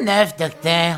neuf, docteur?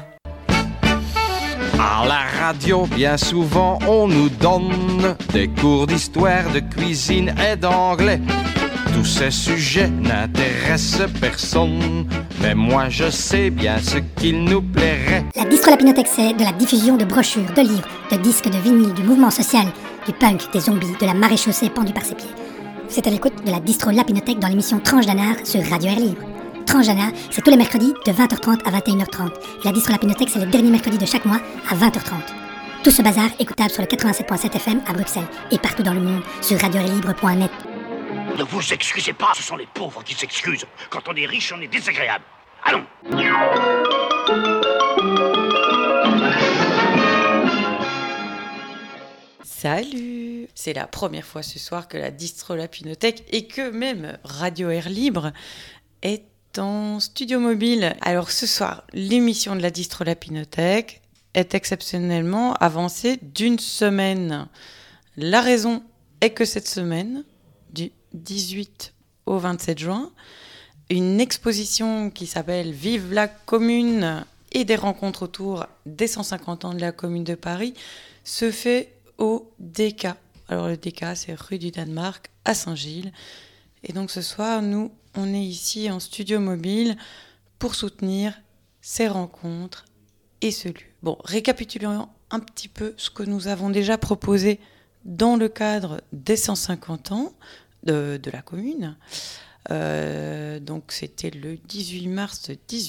À la radio, bien souvent, on nous donne des cours d'histoire, de cuisine et d'anglais. Tous ces sujets n'intéressent personne, mais moi je sais bien ce qu'il nous plairait. La Distro Lapinothèque, c'est de la diffusion de brochures, de livres, de disques, de vinyles, du mouvement social, du punk, des zombies, de la maréchaussée pendue par ses pieds. C'est à l'écoute de la Distro Lapinothèque dans l'émission Tranche d'Anard sur Radio Air Libre. Tranche d'Anard, c'est tous les mercredis de 20h30 à 21h30. Et la Distro Lapinothèque, c'est le dernier mercredi de chaque mois à 20h30. Tout ce bazar écoutable sur le 87.7 FM à Bruxelles et partout dans le monde sur radioairlibre.net. Ne vous excusez pas, ce sont les pauvres qui s'excusent. Quand on est riche, on est désagréable. Allons. Salut! C'est la première fois ce soir que la Distro Lapinothèque et que même Radio Air Libre est en studio mobile. Alors ce soir, l'émission de la Distro Lapinothèque est exceptionnellement avancée d'une semaine. La raison est que cette semaine, du 18 au 27 juin, une exposition qui s'appelle Vive la Commune et des rencontres autour des 150 ans de la Commune de Paris se fait au DK. Alors le DK, c'est rue du Danemark à Saint-Gilles. Et donc ce soir, nous, on est ici en studio mobile pour soutenir ces rencontres et ce lieu. Bon, récapitulons un petit peu ce que nous avons déjà proposé dans le cadre des 150 ans de la commune. Donc c'était le 18 mars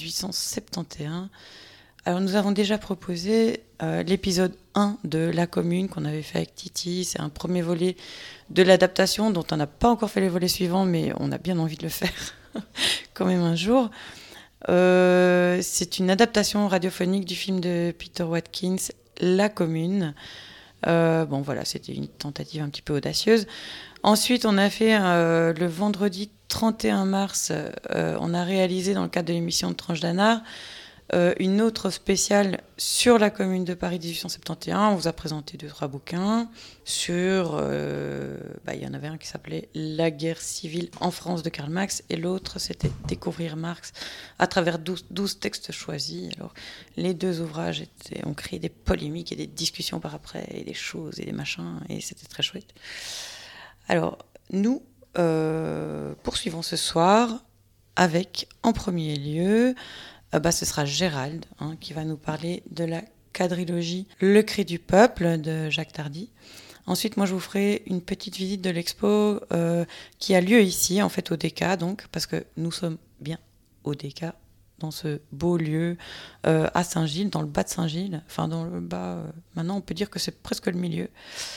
1871. Alors nous avons déjà proposé l'épisode 1 de La Commune qu'on avait fait avec Titi. C'est un premier volet de l'adaptation dont on n'a pas encore fait les volets suivants, mais on a bien envie de le faire quand même un jour. C'est une adaptation radiophonique du film de Peter Watkins, La Commune. Bon voilà, c'était une tentative un petit peu audacieuse. Ensuite, on a fait le vendredi 31 mars, on a réalisé dans le cadre de l'émission de Tranche d'Anard une autre spéciale sur la Commune de Paris 1871. On vous a présenté 2-3 bouquins sur... il y en avait un qui s'appelait La guerre civile en France de Karl Marx et l'autre c'était Découvrir Marx à travers 12 textes choisis. Alors, les deux ouvrages ont créé des polémiques et des discussions par après et des choses et des machins et c'était très chouette. Alors, nous poursuivons ce soir avec, en premier lieu... ce sera Gérald qui va nous parler de la quadrilogie Le Cri du Peuple de Jacques Tardy. Ensuite, moi, je vous ferai une petite visite de l'expo qui a lieu ici, en fait, au DK, donc, parce que nous sommes bien au DK, dans ce beau lieu à Saint-Gilles, dans le bas de Saint-Gilles. Enfin, dans le bas, maintenant, on peut dire que c'est presque le milieu.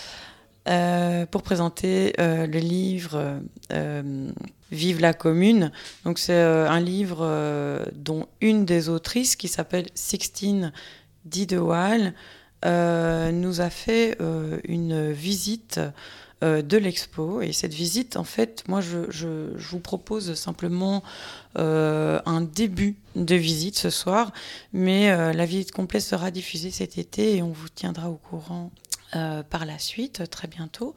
Pour présenter le livre Vive la Commune. Donc c'est un livre dont une des autrices, qui s'appelle Sixtine Di de Waal, nous a fait une visite de l'expo. Et cette visite, en fait, moi je vous propose simplement un début de visite ce soir, mais la visite complète sera diffusée cet été et on vous tiendra au courant par la suite, très bientôt.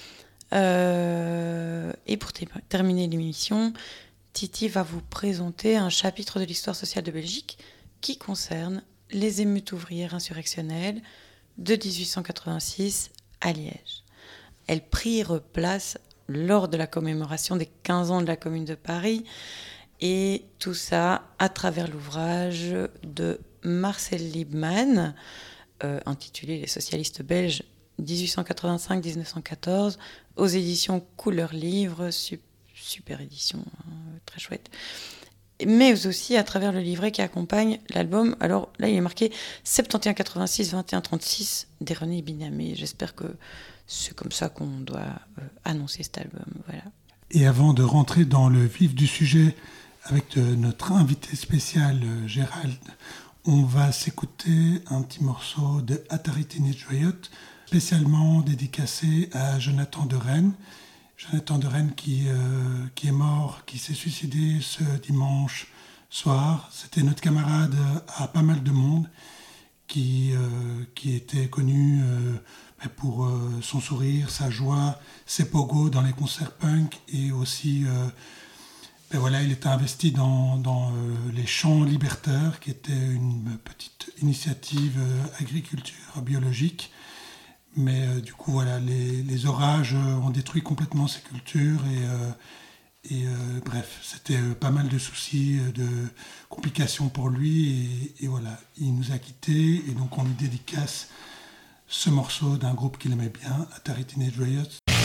Et pour terminer l'émission, Titi va vous présenter un chapitre de l'histoire sociale de Belgique qui concerne les émeutes ouvrières insurrectionnelles de 1886 à Liège. Elles prirent place lors de la commémoration des 15 ans de la Commune de Paris, et tout ça à travers l'ouvrage de Marcel Liebman, intitulé Les socialistes belges 1885-1914, aux éditions Couleur Livre, super édition, très chouette. Mais aussi à travers le livret qui accompagne l'album. Alors là, il est marqué 71-86-21-36 des René Binamé. J'espère que c'est comme ça qu'on doit annoncer cet album. Voilà. Et avant de rentrer dans le vif du sujet avec notre invité spécial Gérald, on va s'écouter un petit morceau de Atari Teenage Riot, spécialement dédicacé à Jonathan de Rennes. Jonathan de Rennes qui est mort, qui s'est suicidé ce dimanche soir. C'était notre camarade à pas mal de monde qui était connu pour son sourire, sa joie, ses pogos dans les concerts punk et aussi voilà, il était investi dans les champs libertaires, qui était une petite initiative agriculture biologique. Mais du coup, voilà, les orages ont détruit complètement ces cultures et bref, c'était pas mal de soucis, de complications pour lui. Et voilà, il nous a quittés et donc on lui dédicace ce morceau d'un groupe qu'il aimait bien, Atari Teenage Riot.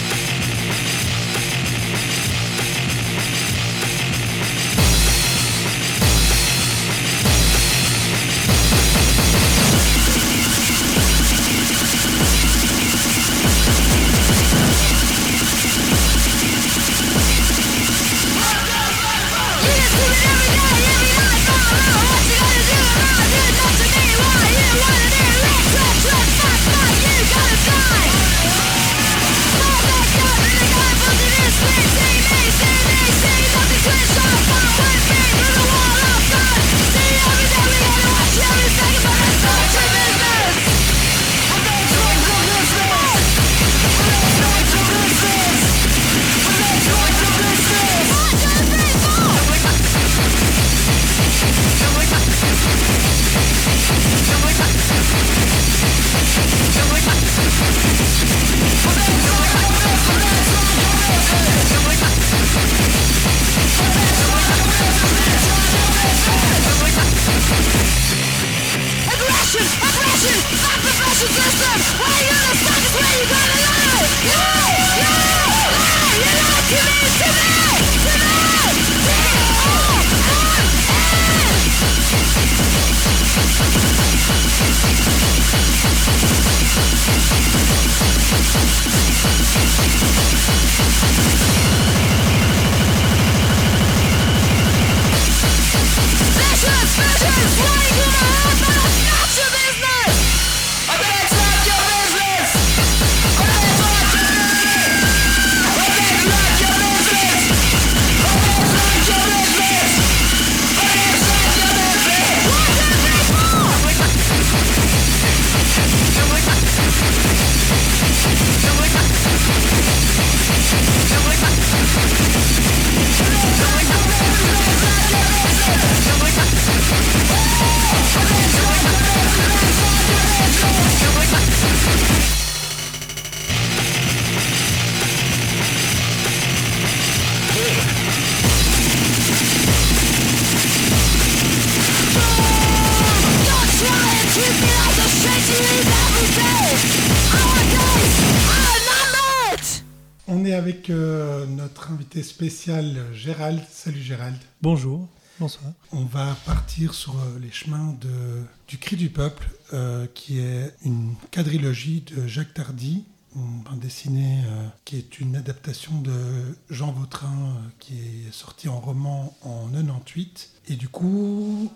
Avec notre invité spécial Gérald. Salut Gérald. Bonjour, bonsoir. On va partir sur les chemins du Cri du Peuple, qui est une quadrilogie de Jacques Tardy, une bande dessinée qui est une adaptation de Jean Vautrin, qui est sortie en roman en 98. Et du coup,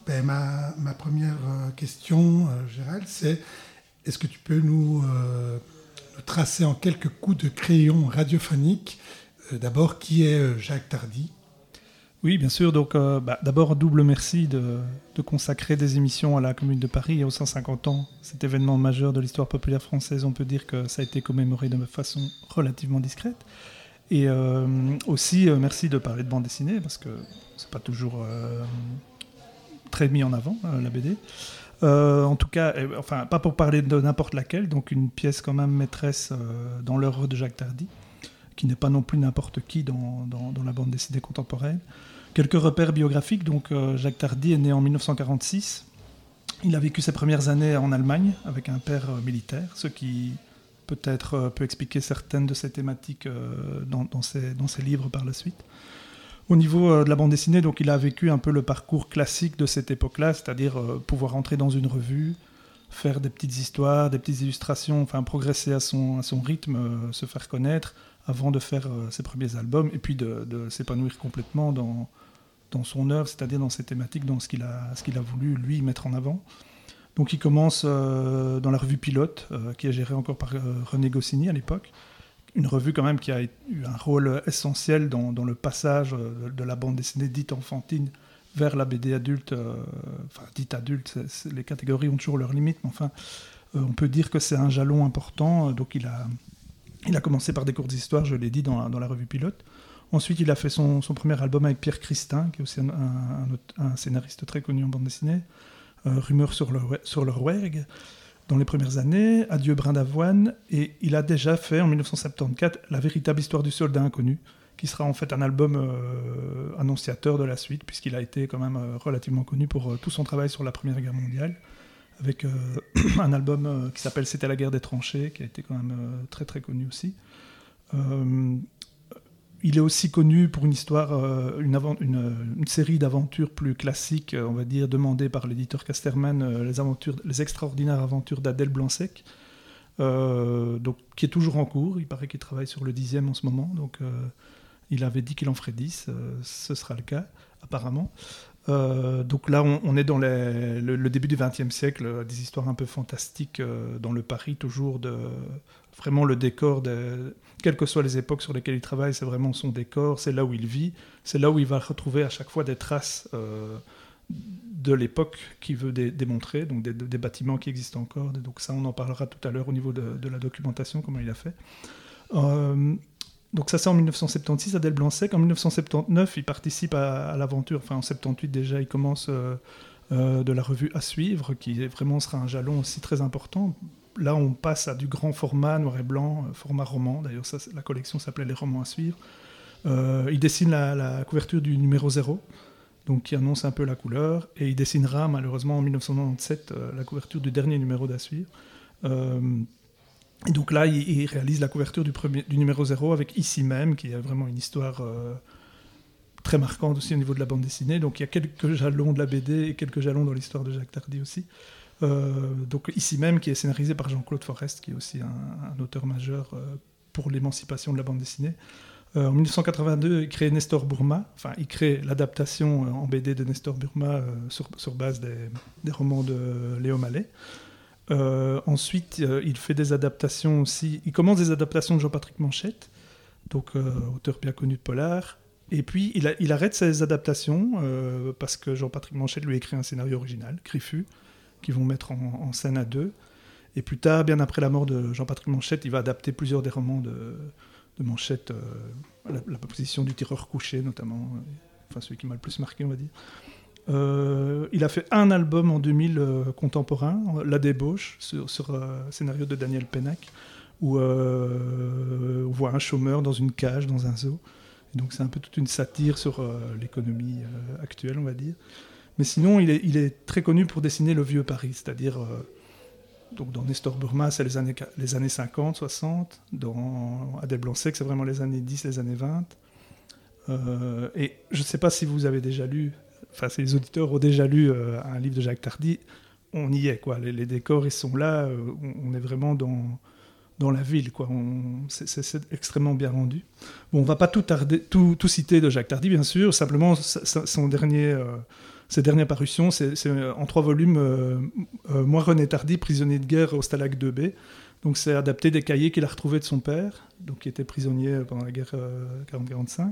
ma première question, Gérald, c'est est-ce que tu peux nous tracer en quelques coups de crayon radiophonique, d'abord, qui est Jacques Tardy? Oui, bien sûr. Donc, d'abord, double merci de consacrer des émissions à la Commune de Paris et aux 150 ans. Cet événement majeur de l'histoire populaire française, on peut dire que ça a été commémoré de façon relativement discrète. Et aussi, merci de parler de bande dessinée, parce que c'est pas toujours très mis en avant, la BD. En tout cas, enfin, pas pour parler de n'importe laquelle, donc une pièce quand même maîtresse dans l'œuvre de Jacques Tardy, qui n'est pas non plus n'importe qui dans la bande dessinée contemporaine. Quelques repères biographiques. Donc, Jacques Tardy est né en 1946. Il a vécu ses premières années en Allemagne avec un père militaire, ce qui peut-être peut expliquer certaines de ces thématiques dans ses livres par la suite. Au niveau de la bande dessinée, donc, il a vécu un peu le parcours classique de cette époque-là, c'est-à-dire pouvoir entrer dans une revue, faire des petites histoires, des petites illustrations, enfin progresser à son rythme, se faire connaître, avant de faire ses premiers albums, et puis de s'épanouir complètement dans son œuvre, c'est-à-dire dans ses thématiques, dans ce qu'il a voulu, lui, mettre en avant. Donc il commence dans la revue Pilote, qui est gérée encore par René Goscinny à l'époque, une revue quand même qui a eu un rôle essentiel dans le passage de la bande dessinée dite enfantine vers la BD adulte, enfin dite adulte, les catégories ont toujours leurs limites, mais enfin on peut dire que c'est un jalon important. Donc il a commencé par des cours d'histoire, je l'ai dit, dans la revue Pilote. Ensuite, il a fait son premier album avec Pierre Christin, qui est aussi un scénariste très connu en bande dessinée, Rumeurs sur le Rouergue, dans les premières années, Adieu brin d'avoine, et il a déjà fait en 1974 La véritable histoire du soldat inconnu, qui sera en fait un album annonciateur de la suite, puisqu'il a été quand même relativement connu pour tout son travail sur la Première Guerre mondiale, avec un album qui s'appelle C'était la guerre des tranchées, qui a été quand même très très connu aussi. Il est aussi connu pour une histoire, une série d'aventures plus classiques, on va dire, demandées par l'éditeur Casterman, les extraordinaires aventures d'Adèle Blanc-Sec, donc, qui est toujours en cours. Il paraît qu'il travaille sur le 10e en ce moment, donc il avait dit qu'il en ferait 10, ce sera le cas, apparemment. Donc là, on est dans le début du XXe siècle, des histoires un peu fantastiques dans le Paris, toujours vraiment le décor, quelles que soient les époques sur lesquelles il travaille, c'est vraiment son décor, c'est là où il vit, c'est là où il va retrouver à chaque fois des traces de l'époque qu'il veut démontrer, donc des bâtiments qui existent encore. Donc ça, on en parlera tout à l'heure au niveau de la documentation, comment il a fait. Donc ça, c'est en 1976, Adèle Blanc-Sec. En 1979, il participe à l'aventure. Enfin, en 78 déjà, il commence de la revue À Suivre, qui vraiment sera un jalon aussi très important. Là, on passe à du grand format, noir et blanc, format roman. D'ailleurs, la collection s'appelait Les Romans à Suivre. Il dessine la couverture du numéro 0, donc qui annonce un peu la couleur. Et il dessinera, malheureusement, en 1997, la couverture du dernier numéro d'À Suivre. Et donc là, il réalise la couverture du numéro 0 avec Ici même, qui est vraiment une histoire très marquante aussi au niveau de la bande dessinée. Donc il y a quelques jalons de la BD et quelques jalons dans l'histoire de Jacques Tardy aussi. Donc Ici même, qui est scénarisé par Jean-Claude Forest, qui est aussi un auteur majeur pour l'émancipation de la bande dessinée. En 1982, il crée Nestor Burma. Enfin, il crée l'adaptation en BD de Nestor Burma sur base des romans de Léo Mallet. Ensuite, il fait des adaptations aussi. Il commence des adaptations de Jean-Patrick Manchette, donc auteur bien connu de polar. Et puis, il arrête ses adaptations parce que Jean-Patrick Manchette lui écrit un scénario original, Crifu, qu'ils vont mettre en scène à deux. Et plus tard, bien après la mort de Jean-Patrick Manchette, il va adapter plusieurs des romans de Manchette, la position du tireur couché notamment, enfin celui qui m'a le plus marqué, on va dire. Il a fait un album en 2000 contemporain, La Débauche, sur scénario de Daniel Pennac, où on voit un chômeur dans une cage, dans un zoo. Et donc c'est un peu toute une satire sur l'économie actuelle, on va dire. Mais sinon, il est très connu pour dessiner le vieux Paris, c'est-à-dire... donc dans Nestor Burma, c'est les années 50, 60. Dans Adèle Blanc-Sec, c'est vraiment les années 10, les années 20. Et je ne sais pas si vous avez déjà lu... Enfin, si les auditeurs ont déjà lu un livre de Jacques Tardy, on y est, quoi. Les décors, ils sont là, on est vraiment dans la ville, quoi. C'est extrêmement bien rendu. Bon, on ne va pas tout citer de Jacques Tardy, bien sûr. Simplement, ses dernières parutions, c'est en 3 volumes, Moi, René Tardy, prisonnier de guerre au Stalag 2B. Donc, c'est adapté des cahiers qu'il a retrouvés de son père, donc, qui était prisonnier pendant la guerre 40-45.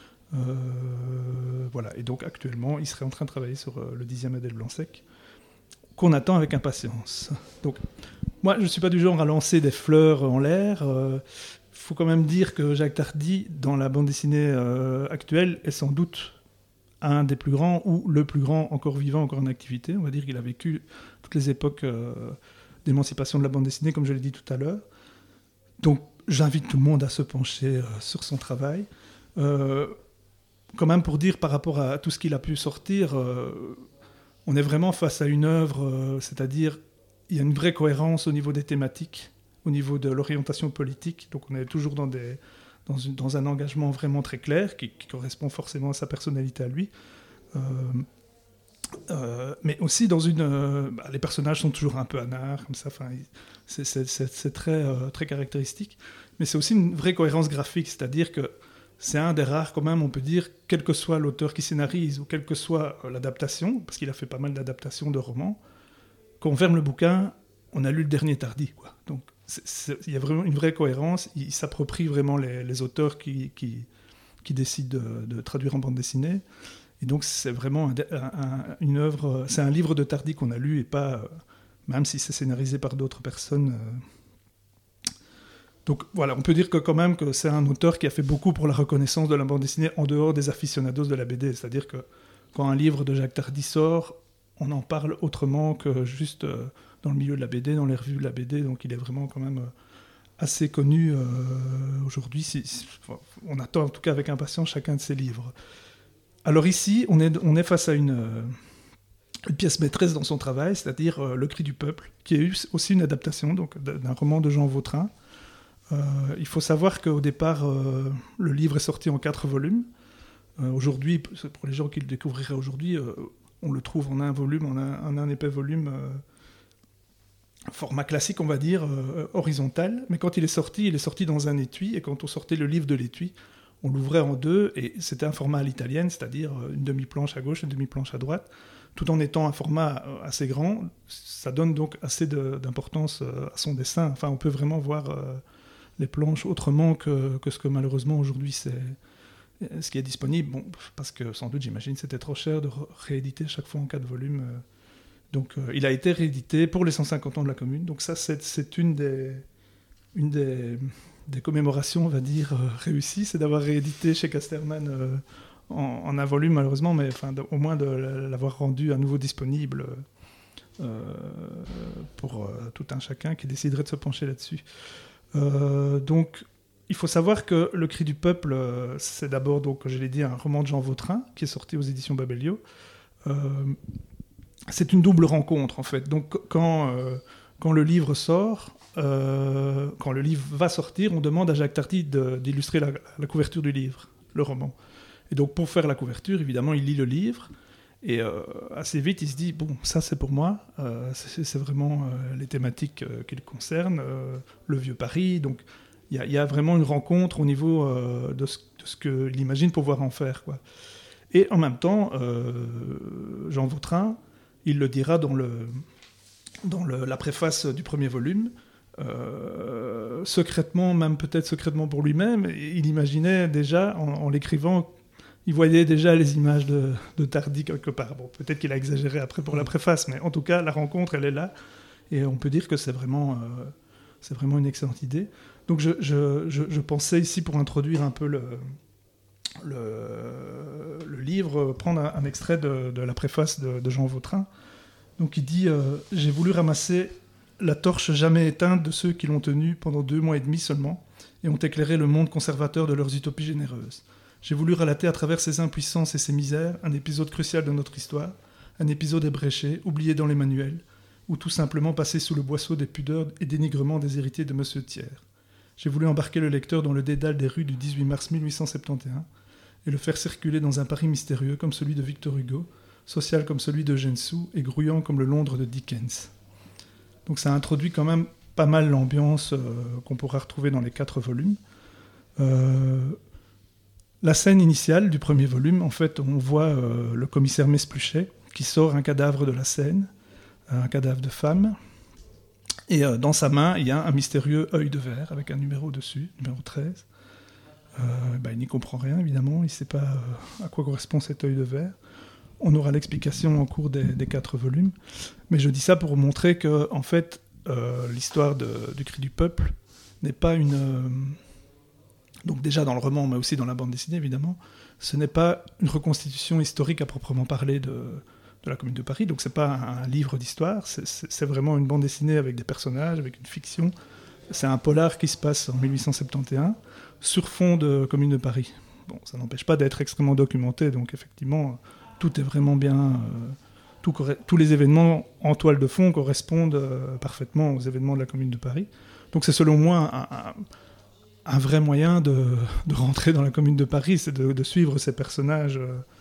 Voilà, et donc actuellement, il serait en train de travailler sur le 10e Adèle Blanc-Sec, qu'on attend avec impatience. Donc, moi, je ne suis pas du genre à lancer des fleurs en l'air. Faut quand même dire que Jacques Tardy, dans la bande dessinée actuelle, est sans doute un des plus grands, ou le plus grand encore vivant, encore en activité. On va dire qu'il a vécu toutes les époques d'émancipation de la bande dessinée, comme je l'ai dit tout à l'heure. Donc, j'invite tout le monde à se pencher sur son travail. Quand même pour dire par rapport à tout ce qu'il a pu sortir, on est vraiment face à une œuvre, c'est-à-dire il y a une vraie cohérence au niveau des thématiques, au niveau de l'orientation politique, donc on est toujours dans un engagement vraiment très clair qui correspond forcément à sa personnalité à lui, mais aussi dans les personnages sont toujours un peu anards, comme ça, c'est très, très caractéristique, mais c'est aussi une vraie cohérence graphique, c'est-à-dire que c'est un des rares, quand même, on peut dire, quel que soit l'auteur qui scénarise ou quelle que soit l'adaptation, parce qu'il a fait pas mal d'adaptations de romans, quand on ferme le bouquin, on a lu le dernier Tardy, quoi. Donc, il y a vraiment une vraie cohérence, il s'approprie vraiment les auteurs qui décident de traduire en bande dessinée, et donc c'est vraiment une œuvre, c'est un livre de Tardy qu'on a lu, et pas, même si c'est scénarisé par d'autres personnes... Donc voilà, on peut dire que quand même que c'est un auteur qui a fait beaucoup pour la reconnaissance de la bande dessinée en dehors des aficionados de la BD. C'est-à-dire que quand un livre de Jacques Tardy sort, on en parle autrement que juste dans le milieu de la BD, dans les revues de la BD. Donc il est vraiment quand même assez connu aujourd'hui. On attend en tout cas avec impatience chacun de ses livres. Alors ici, on est face à une pièce maîtresse dans son travail, c'est-à-dire Le Cri du Peuple, qui est aussi une adaptation donc, d'un roman de Jean Vautrin. Il faut savoir qu'au départ, le livre est sorti en 4 volumes. Aujourd'hui, pour les gens qui le découvriraient aujourd'hui, on le trouve en un volume, en un épais volume, format classique, on va dire, horizontal. Mais quand il est sorti dans un étui, et quand on sortait le livre de l'étui, on l'ouvrait en 2, et c'était un format à l'italienne, c'est-à-dire une demi-planche à gauche, une demi-planche à droite, tout en étant un format assez grand. Ça donne donc assez d'importance à son dessin. Enfin, on peut vraiment voir les planches autrement que ce que malheureusement aujourd'hui c'est ce qui est disponible. Bon, parce que sans doute, j'imagine, c'était trop cher de rééditer chaque fois en 4 volumes. Donc il a été réédité pour les 150 ans de la Commune. Donc ça, c'est une des commémorations, on va dire, réussies, c'est d'avoir réédité chez Casterman en un volume, malheureusement, mais enfin, au moins de l'avoir rendu à nouveau disponible pour tout un chacun qui déciderait de se pencher là-dessus. Donc, il faut savoir que Le Cri du Peuple, c'est d'abord, donc, je l'ai dit, un roman de Jean Vautrin, qui est sorti aux éditions Babelio. C'est une double rencontre, en fait. Donc, quand le livre sort, quand le livre va sortir, on demande à Jacques Tardy d'illustrer la couverture du livre, le roman. Et donc, pour faire la couverture, évidemment, il lit le livre, et assez vite, il se dit, bon, ça, c'est pour moi, c'est vraiment les thématiques qui le concernent, le vieux Paris, donc il y a vraiment une rencontre au niveau de ce qu'il imagine pouvoir en faire, quoi. Et en même temps, Jean Vautrin, il le dira dans la préface du premier volume, secrètement, même peut-être secrètement pour lui-même, il imaginait déjà, en l'écrivant, il voyait déjà les images de Tardy quelque part. Bon, peut-être qu'il a exagéré après pour la préface, mais en tout cas, la rencontre, elle est là, et on peut dire que c'est vraiment une excellente idée. Donc je pensais ici, pour introduire un peu le livre, prendre un extrait de la préface de Jean Vautrin. Donc il dit « J'ai voulu ramasser la torche jamais éteinte de ceux qui l'ont tenue pendant 2 mois et demi seulement, et ont éclairé le monde conservateur de leurs utopies généreuses. J'ai voulu relater à travers ses impuissances et ses misères un épisode crucial de notre histoire, un épisode ébréché, oublié dans les manuels, ou tout simplement passé sous le boisseau des pudeurs et dénigrements des héritiers de Monsieur Thiers. J'ai voulu embarquer le lecteur dans le dédale des rues du 18 mars 1871 et le faire circuler dans un Paris mystérieux comme celui de Victor Hugo, social comme celui de Eugène Sue et grouillant comme le Londres de Dickens. » Donc ça introduit quand même pas mal l'ambiance qu'on pourra retrouver dans les 4 volumes. La scène initiale du premier volume, en fait, on voit le commissaire Mespluchet qui sort un cadavre de la Seine, un cadavre de femme, et dans sa main, il y a un mystérieux œil de verre avec un numéro dessus, numéro 13. Il n'y comprend rien, évidemment, il ne sait pas à quoi correspond cet œil de verre. On aura l'explication en cours des 4 volumes, mais je dis ça pour montrer que, en fait, l'histoire du Cri du Peuple n'est pas une... Donc déjà dans le roman, mais aussi dans la bande dessinée, évidemment, ce n'est pas une reconstitution historique à proprement parler de la Commune de Paris, donc c'est pas un livre d'histoire, c'est vraiment une bande dessinée avec des personnages, avec une fiction. C'est un polar qui se passe en 1871, sur fond de Commune de Paris. Bon, ça n'empêche pas d'être extrêmement documenté, donc effectivement, tout est vraiment bien... tous les événements en toile de fond correspondent parfaitement aux événements de la Commune de Paris. Donc c'est selon moi un vrai moyen de rentrer dans la Commune de Paris, c'est de suivre ces personnages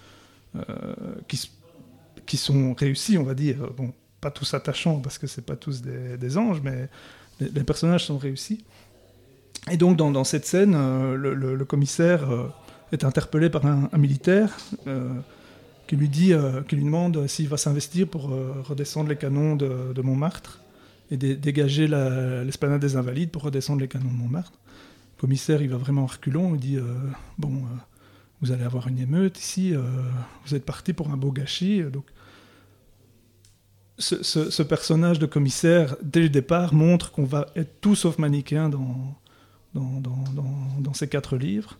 qui sont réussis, on va dire. Bon, pas tous attachants, parce que c'est pas tous des anges, mais les personnages sont réussis. Et donc, dans cette scène, le commissaire est interpellé par un militaire qui lui demande s'il va s'investir pour redescendre les canons de Montmartre et dégager l'esplanade des Invalides pour redescendre les canons de Montmartre. Le commissaire, il va vraiment en reculons, il dit vous allez avoir une émeute ici, vous êtes parti pour un beau gâchis. Donc, ce personnage de commissaire, dès le départ, montre qu'on va être tout sauf manichéen dans ces 4 livres.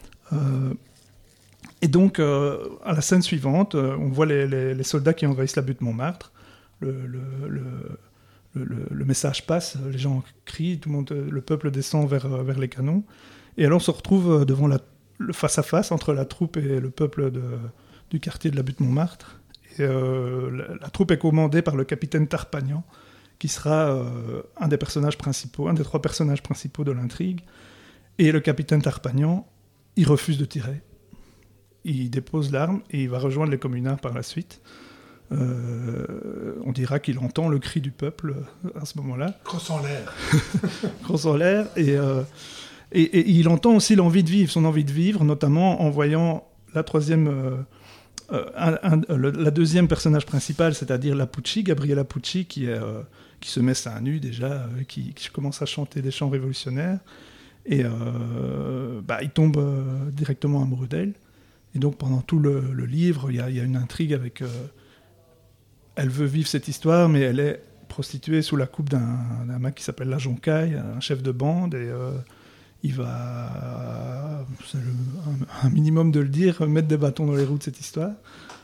Et donc, à la scène suivante, on voit les soldats qui envahissent la butte Montmartre. Le message passe, les gens crient, tout le monde, le peuple descend vers les canons. Et alors on se retrouve devant le face-à-face entre la troupe et le peuple du quartier de la butte Montmartre. Et la troupe est commandée par le capitaine Tarpagnan, qui sera un des 3 personnages principaux de l'intrigue. Et le capitaine Tarpagnan, il refuse de tirer. Il dépose l'arme et il va rejoindre les communards par la suite. On dira qu'il entend le cri du peuple à ce moment-là. Crosse en l'air. Crosse en l'air. Et il entend aussi l'envie de vivre, son envie de vivre, notamment en voyant la deuxième personnage principal, c'est-à-dire Gabriella Pucci, qui se met seins nus déjà, qui commence à chanter des chants révolutionnaires. Et il tombe directement amoureux d'elle. Et donc pendant tout le livre, il y a une intrigue avec... elle veut vivre cette histoire, mais elle est prostituée sous la coupe d'un mec qui s'appelle La Joncaille, un chef de bande, et il va, c'est un minimum de le dire, mettre des bâtons dans les roues de cette histoire.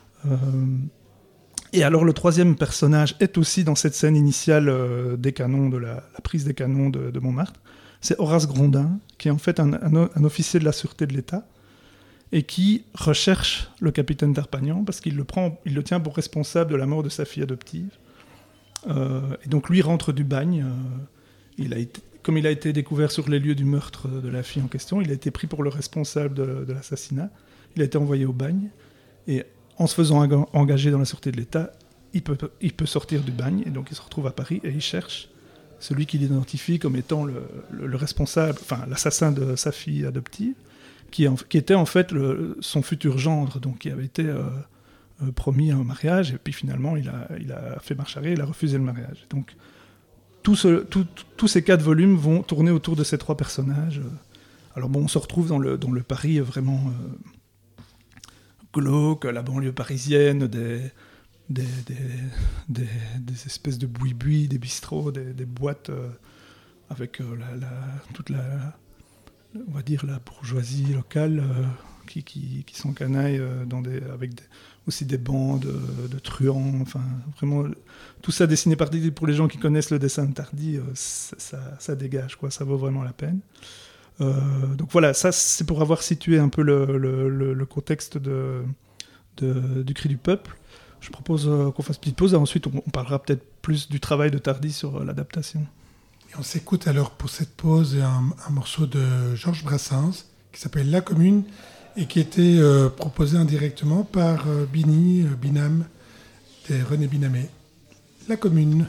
Et alors le 3e personnage est aussi dans cette scène initiale des canons, de la prise des canons de Montmartre. C'est Horace Grondin, qui est en fait un officier de la sûreté de l'État, et qui recherche le capitaine Tarpagnan parce qu'il le tient pour responsable de la mort de sa fille adoptive. Et donc lui rentre du bagne. Comme il a été découvert sur les lieux du meurtre de la fille en question, il a été pris pour le responsable de l'assassinat. Il a été envoyé au bagne. Et en se faisant engager dans la sûreté de l'État, il peut sortir du bagne. Et donc il se retrouve à Paris et il cherche celui qu'il identifie comme étant le responsable, enfin l'assassin de sa fille adoptive, qui était en fait son futur gendre, donc qui avait été promis un mariage, et puis finalement il a fait marche arrière, il a refusé le mariage. Donc tous ces 4 volumes vont tourner autour de ces 3 personnages. Alors bon, on se retrouve dans le Paris vraiment glauque, la banlieue parisienne, des espèces de boui-boui, des bistrots, des boîtes avec toute la on va dire la bourgeoisie locale qui s'encanaille avec aussi des bandes de truands, enfin vraiment tout ça dessiné par Tardi. Pour les gens qui connaissent le dessin de Tardi, ça dégage, quoi, ça vaut vraiment la peine. Donc voilà, ça c'est pour avoir situé un peu le contexte du Cri du peuple. Je propose qu'on fasse une petite pause et ensuite on parlera peut-être plus du travail de Tardi sur l'adaptation. Et on s'écoute alors pour cette pause un morceau de Georges Brassens qui s'appelle La Commune et qui était proposé indirectement par Binam, de René Binamé. La Commune.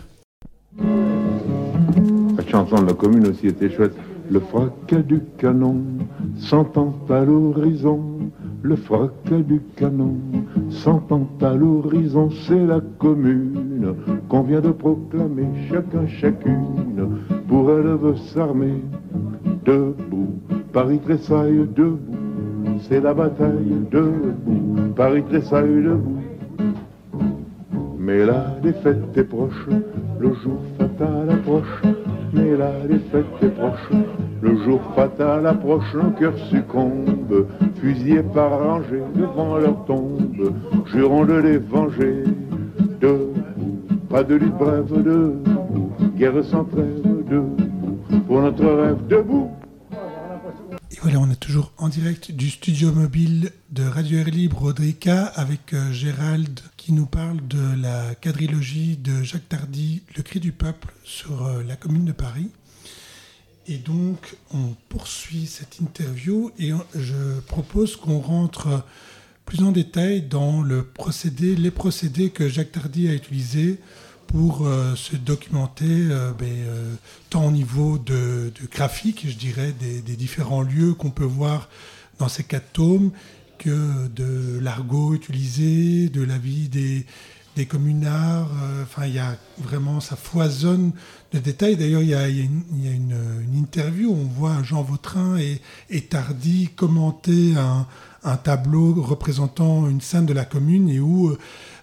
La chanson de La Commune aussi était chouette. Le fracas du canon s'entend à l'horizon. Le fracas du canon s'entend à l'horizon. C'est la Commune qu'on vient de proclamer. Chacun, chacune, pour elle veut s'armer. Debout, Paris tressaille, debout. C'est la bataille, debout. Paris tressaille, debout. Mais la défaite est proche, le jour fatal approche. Mais la défaite est proche, le jour fatal approche. Nos cœurs succombent, fusillés par rangées devant leur tombe, jurons de les venger. Debout, pas de lutte brève, debout, guerre sans trêve, debout, pour notre rêve, debout. Et voilà, on est toujours en direct du studio mobile de Radio Air Libre Rodrica avec Gérald qui nous parle de la quadrilogie de Jacques Tardi, Le Cri du peuple, sur la Commune de Paris. Et donc, on poursuit cette interview et je propose qu'on rentre plus en détail dans les procédés que Jacques Tardi a utilisés pour se documenter tant au niveau de graphique, je dirais, des différents lieux qu'on peut voir dans ces 4 tomes, que de l'argot utilisé, de la vie des communards. Il y a vraiment, ça foisonne de détails. D'ailleurs, il y a une interview où on voit Jean Vautrin et Tardi commenter un tableau représentant une scène de la Commune et où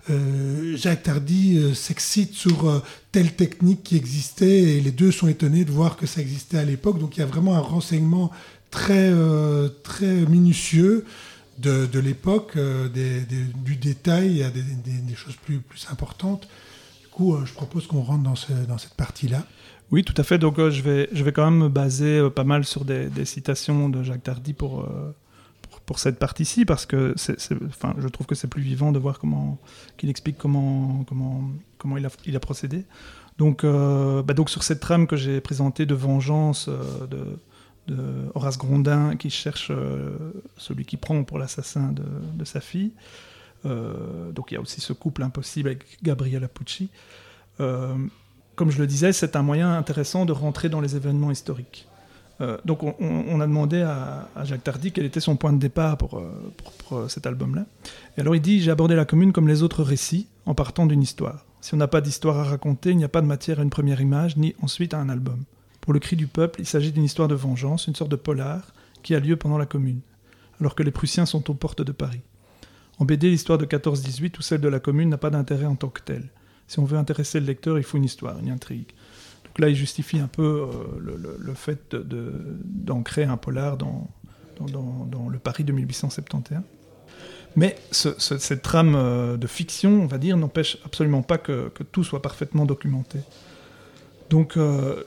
Jacques Tardy s'excite sur telle technique qui existait et les deux sont étonnés de voir que ça existait à l'époque. Donc il y a vraiment un renseignement très minutieux de l'époque, du détail, il y a des choses plus importantes. Du coup, je propose qu'on rentre dans cette partie-là. Oui, tout à fait. Donc je vais quand même me baser pas mal sur des citations de Jacques Tardy pour cette partie-ci, parce que je trouve que c'est plus vivant de voir qu'il explique comment il a procédé. Donc sur cette trame que j'ai présentée de vengeance de Horace Grondin qui cherche celui qui prend pour l'assassin de sa fille. Donc il y a aussi ce couple impossible avec Gabriella Pucci. Comme je le disais, c'est un moyen intéressant de rentrer dans les événements historiques. Donc on a demandé à Jacques Tardy quel était son point de départ pour cet album-là. Et alors il dit « J'ai abordé la commune comme les autres récits, en partant d'une histoire. Si on n'a pas d'histoire à raconter, il n'y a pas de matière à une première image, ni ensuite à un album. Pour le cri du peuple, il s'agit d'une histoire de vengeance, une sorte de polar, qui a lieu pendant la commune, alors que les Prussiens sont aux portes de Paris. En BD, l'histoire de 14-18 ou celle de la commune n'a pas d'intérêt en tant que telle. Si on veut intéresser le lecteur, il faut une histoire, une intrigue. » Donc là, il justifie un peu le fait d'ancrer un polar dans le Paris de 1871. Mais cette trame de fiction, on va dire, n'empêche absolument pas que tout soit parfaitement documenté. Donc,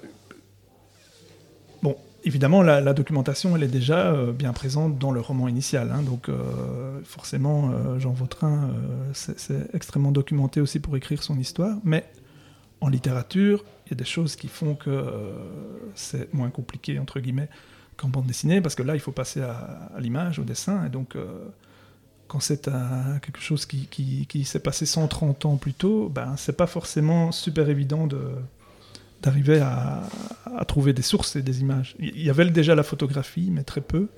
évidemment, la documentation, elle est déjà bien présente dans le roman initial. Hein, donc, forcément, Jean Vautrin, c'est extrêmement documenté aussi pour écrire son histoire. Mais en littérature, il y a des choses qui font que c'est moins compliqué, entre guillemets, qu'en bande dessinée, parce que là, il faut passer à l'image, au dessin. Et donc, quand c'est quelque chose qui s'est passé 130 ans plus tôt, c'est pas forcément super évident d'arriver à trouver des sources et des images. Il y avait déjà la photographie, mais très peu.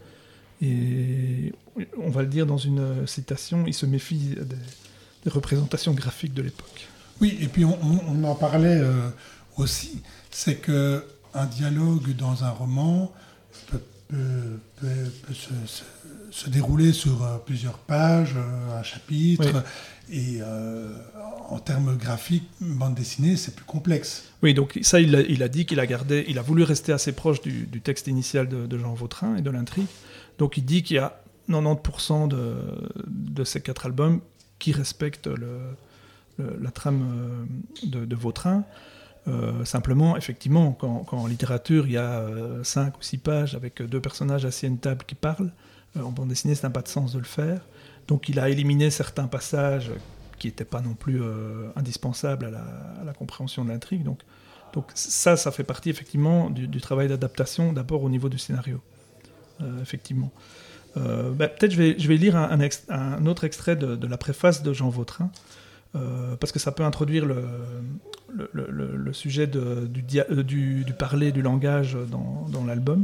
Et on va le dire dans une citation, il se méfie des représentations graphiques de l'époque. Oui, et puis on en parlait aussi, c'est qu'un dialogue dans un roman peut se dérouler sur plusieurs pages, un chapitre, oui. Et en termes graphiques, bande dessinée, c'est plus complexe. Oui, donc ça, il a dit qu'il a voulu rester assez proche du texte initial de Jean Vautrin et de l'intrigue. Donc il dit qu'il y a 90% de ces 4 albums qui respectent la trame de Vautrin. Simplement, effectivement, quand en littérature il y a 5 ou 6 pages avec 2 personnages assis à une table qui parlent, en bande dessinée ça n'a pas de sens de le faire. Donc il a éliminé certains passages qui n'étaient pas non plus indispensables à la compréhension de l'intrigue. Donc ça fait partie effectivement du travail d'adaptation, d'abord au niveau du scénario. Effectivement. Peut-être je vais lire un autre extrait de la préface de Jean Vautrin, parce que ça peut introduire le sujet du parler, du langage dans l'album.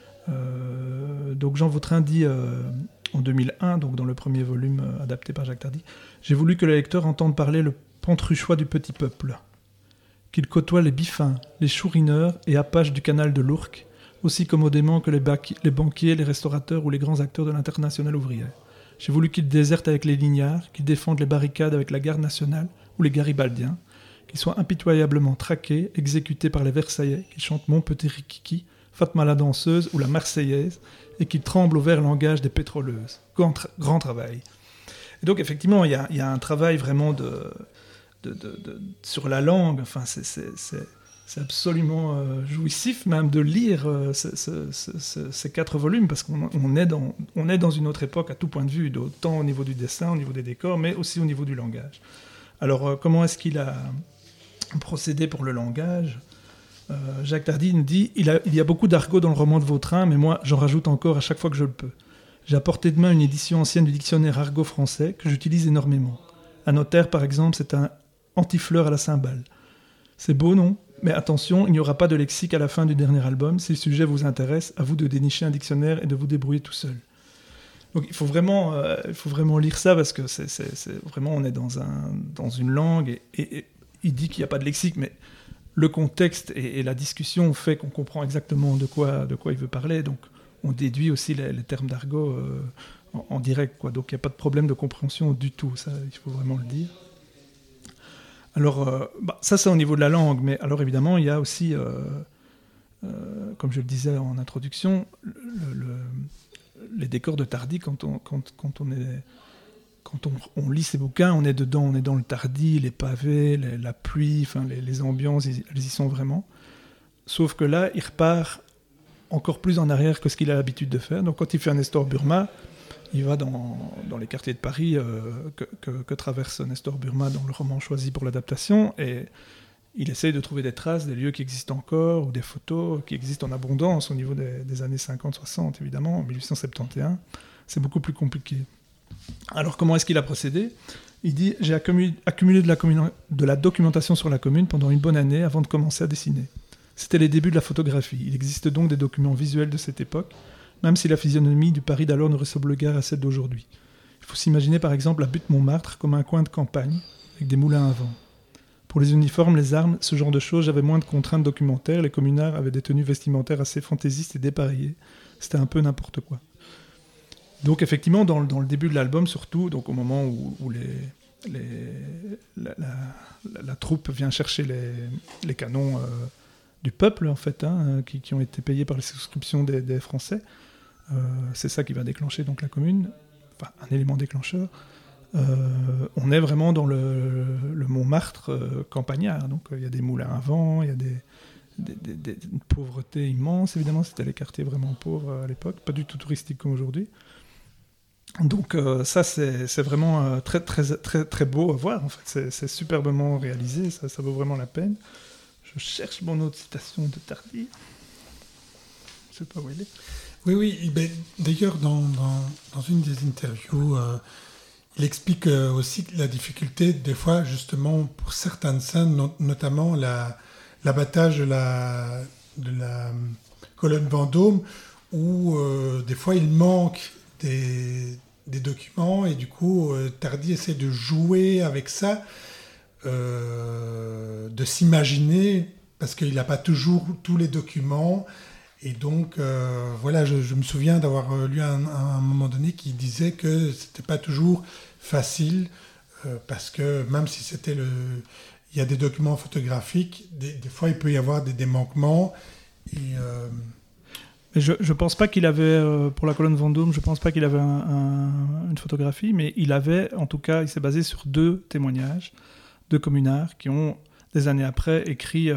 Donc Jean Vautrin dit en 2001, donc dans le premier volume adapté par Jacques Tardy, « J'ai voulu que le lecteur entende parler le pantruchois du petit peuple, qu'il côtoie les biffins, les chourineurs et apaches du canal de l'Ourcq, aussi commodément que les banquiers, les restaurateurs ou les grands acteurs de l'internationale ouvrière. J'ai voulu qu'il déserte avec les lignards, qu'il défende les barricades avec la garde nationale ou les garibaldiens, qu'il soit impitoyablement traqué, exécuté par les Versaillais, qu'il chante Mon petit Rikiki, Fatma la danseuse ou la Marseillaise, et qu'il tremble au vert langage des pétroleuses. Grand travail. » Et donc effectivement, il y a un travail vraiment sur la langue. Enfin, c'est absolument jouissif même de lire ces 4 volumes, parce qu'on est dans une autre époque à tout point de vue, autant au niveau du dessin, au niveau des décors, mais aussi au niveau du langage. Alors comment est-ce qu'il a procédé pour le langage ? Jacques Tardy nous dit « Il y a beaucoup d'argot dans le roman de Vautrin, mais moi j'en rajoute encore à chaque fois que je le peux. J'ai à portée de main une édition ancienne du dictionnaire argot français que j'utilise énormément. Un notaire par exemple, c'est un antifleur à la cymbale. C'est beau, non ? Mais attention, il n'y aura pas de lexique à la fin du dernier album. Si le sujet vous intéresse, à vous de dénicher un dictionnaire et de vous débrouiller tout seul. » Donc il faut vraiment lire ça, parce que c'est vraiment, on est dans une langue, et il dit qu'il n'y a pas de lexique, mais le contexte et la discussion fait qu'on comprend exactement de quoi il veut parler. Donc on déduit aussi les termes d'argot en direct, quoi. Donc il n'y a pas de problème de compréhension du tout, ça il faut vraiment le dire. Alors, ça c'est au niveau de la langue, mais alors évidemment, il y a aussi, comme je le disais en introduction, les décors de Tardy, quand on lit ces bouquins, on est dedans, on est dans le Tardy, les pavés, la pluie, enfin les ambiances, elles y sont vraiment. Sauf que là, il repart encore plus en arrière que ce qu'il a l'habitude de faire. Donc quand il fait un Nestor Burma, il va dans les quartiers de Paris que traverse Nestor Burma dans le roman choisi pour l'adaptation, et il essaye de trouver des traces, des lieux qui existent encore, ou des photos qui existent en abondance au niveau des années 50-60, évidemment. En 1871, c'est beaucoup plus compliqué. Alors comment est-ce qu'il a procédé ? Il dit « J'ai accumulé de la documentation sur la commune pendant une bonne année avant de commencer à dessiner. C'était les débuts de la photographie. Il existe donc des documents visuels de cette époque, même si la physionomie du Paris d'alors ne ressemble guère à celle d'aujourd'hui. Il faut s'imaginer par exemple la butte Montmartre comme un coin de campagne, avec des moulins à vent. Pour les uniformes, les armes, ce genre de choses, j'avais moins de contraintes documentaires. Les communards avaient des tenues vestimentaires assez fantaisistes et dépareillées. C'était un peu n'importe quoi. » Donc effectivement, dans le début de l'album, surtout, donc au moment où la troupe vient chercher les canons du peuple, en fait, qui ont été payés par les souscriptions des Français, c'est ça qui va déclencher donc la commune, enfin un élément déclencheur. On est vraiment dans le Montmartre campagnard, donc il y a des moulins à vent, il y a une pauvreté immense, évidemment, c'était les quartiers vraiment pauvres à l'époque, pas du tout touristique comme aujourd'hui. Donc ça, c'est vraiment très, très, très, très beau à voir, en fait, c'est superbement réalisé, ça vaut vraiment la peine. Je cherche mon autre citation de Tardy. Je ne sais pas où elle est. Oui, ben, d'ailleurs, dans une des interviews, il explique aussi la difficulté, des fois, justement, pour certaines scènes, notamment l'abattage de la colonne Vendôme, où des fois, il manque des documents, et du coup, Tardy essaie de jouer avec ça, de s'imaginer, parce qu'il n'a pas toujours tous les documents. Et donc, voilà, je me souviens d'avoir lu à un moment donné qui disait que c'était pas toujours facile, parce que même si il y a des documents photographiques, des fois il peut y avoir des manquements. Mais je pense pas qu'il avait, pour la colonne Vendôme, je pense pas qu'il avait une photographie, mais il avait, en tout cas, il s'est basé sur 2 témoignages de communards qui ont, des années après, écrit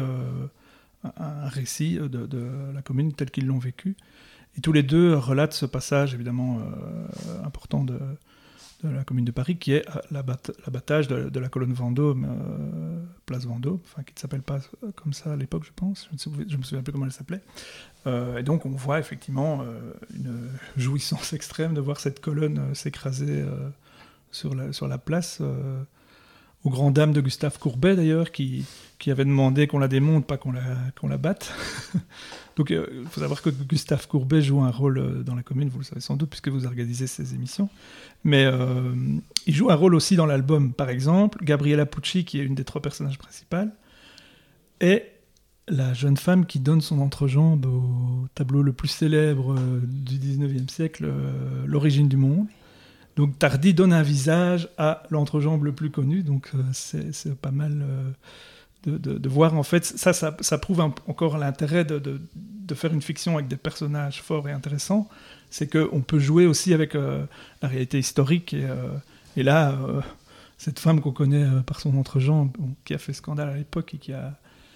un récit de la commune telle qu'ils l'ont vécu. Et tous les 2 relatent ce passage, évidemment, important de la commune de Paris, qui est l'abattage de la colonne Vendôme, place Vendôme, enfin, qui ne s'appelle pas comme ça à l'époque, je pense. Je ne me souviens plus comment elle s'appelait. Et donc, on voit effectivement une jouissance extrême de voir cette colonne s'écraser sur la place, aux grandes dames de Gustave Courbet, d'ailleurs, qui avait demandé qu'on la démonte, pas qu'on la batte. Donc, il faut savoir que Gustave Courbet joue un rôle dans la commune, vous le savez sans doute, puisque vous organisez ces émissions. Mais il joue un rôle aussi dans l'album. Par exemple, Gabriella Pucci, qui est une des 3 personnages principaux, est la jeune femme qui donne son entrejambe au tableau le plus célèbre du 19e siècle, L'origine du monde. Donc Tardy donne un visage à l'entrejambe le plus connu, donc c'est pas mal de voir, en fait, ça prouve encore l'intérêt de faire une fiction avec des personnages forts et intéressants, c'est qu'on peut jouer aussi avec la réalité historique, et là, cette femme qu'on connaît par son entrejambe, qui a fait scandale à l'époque et qui a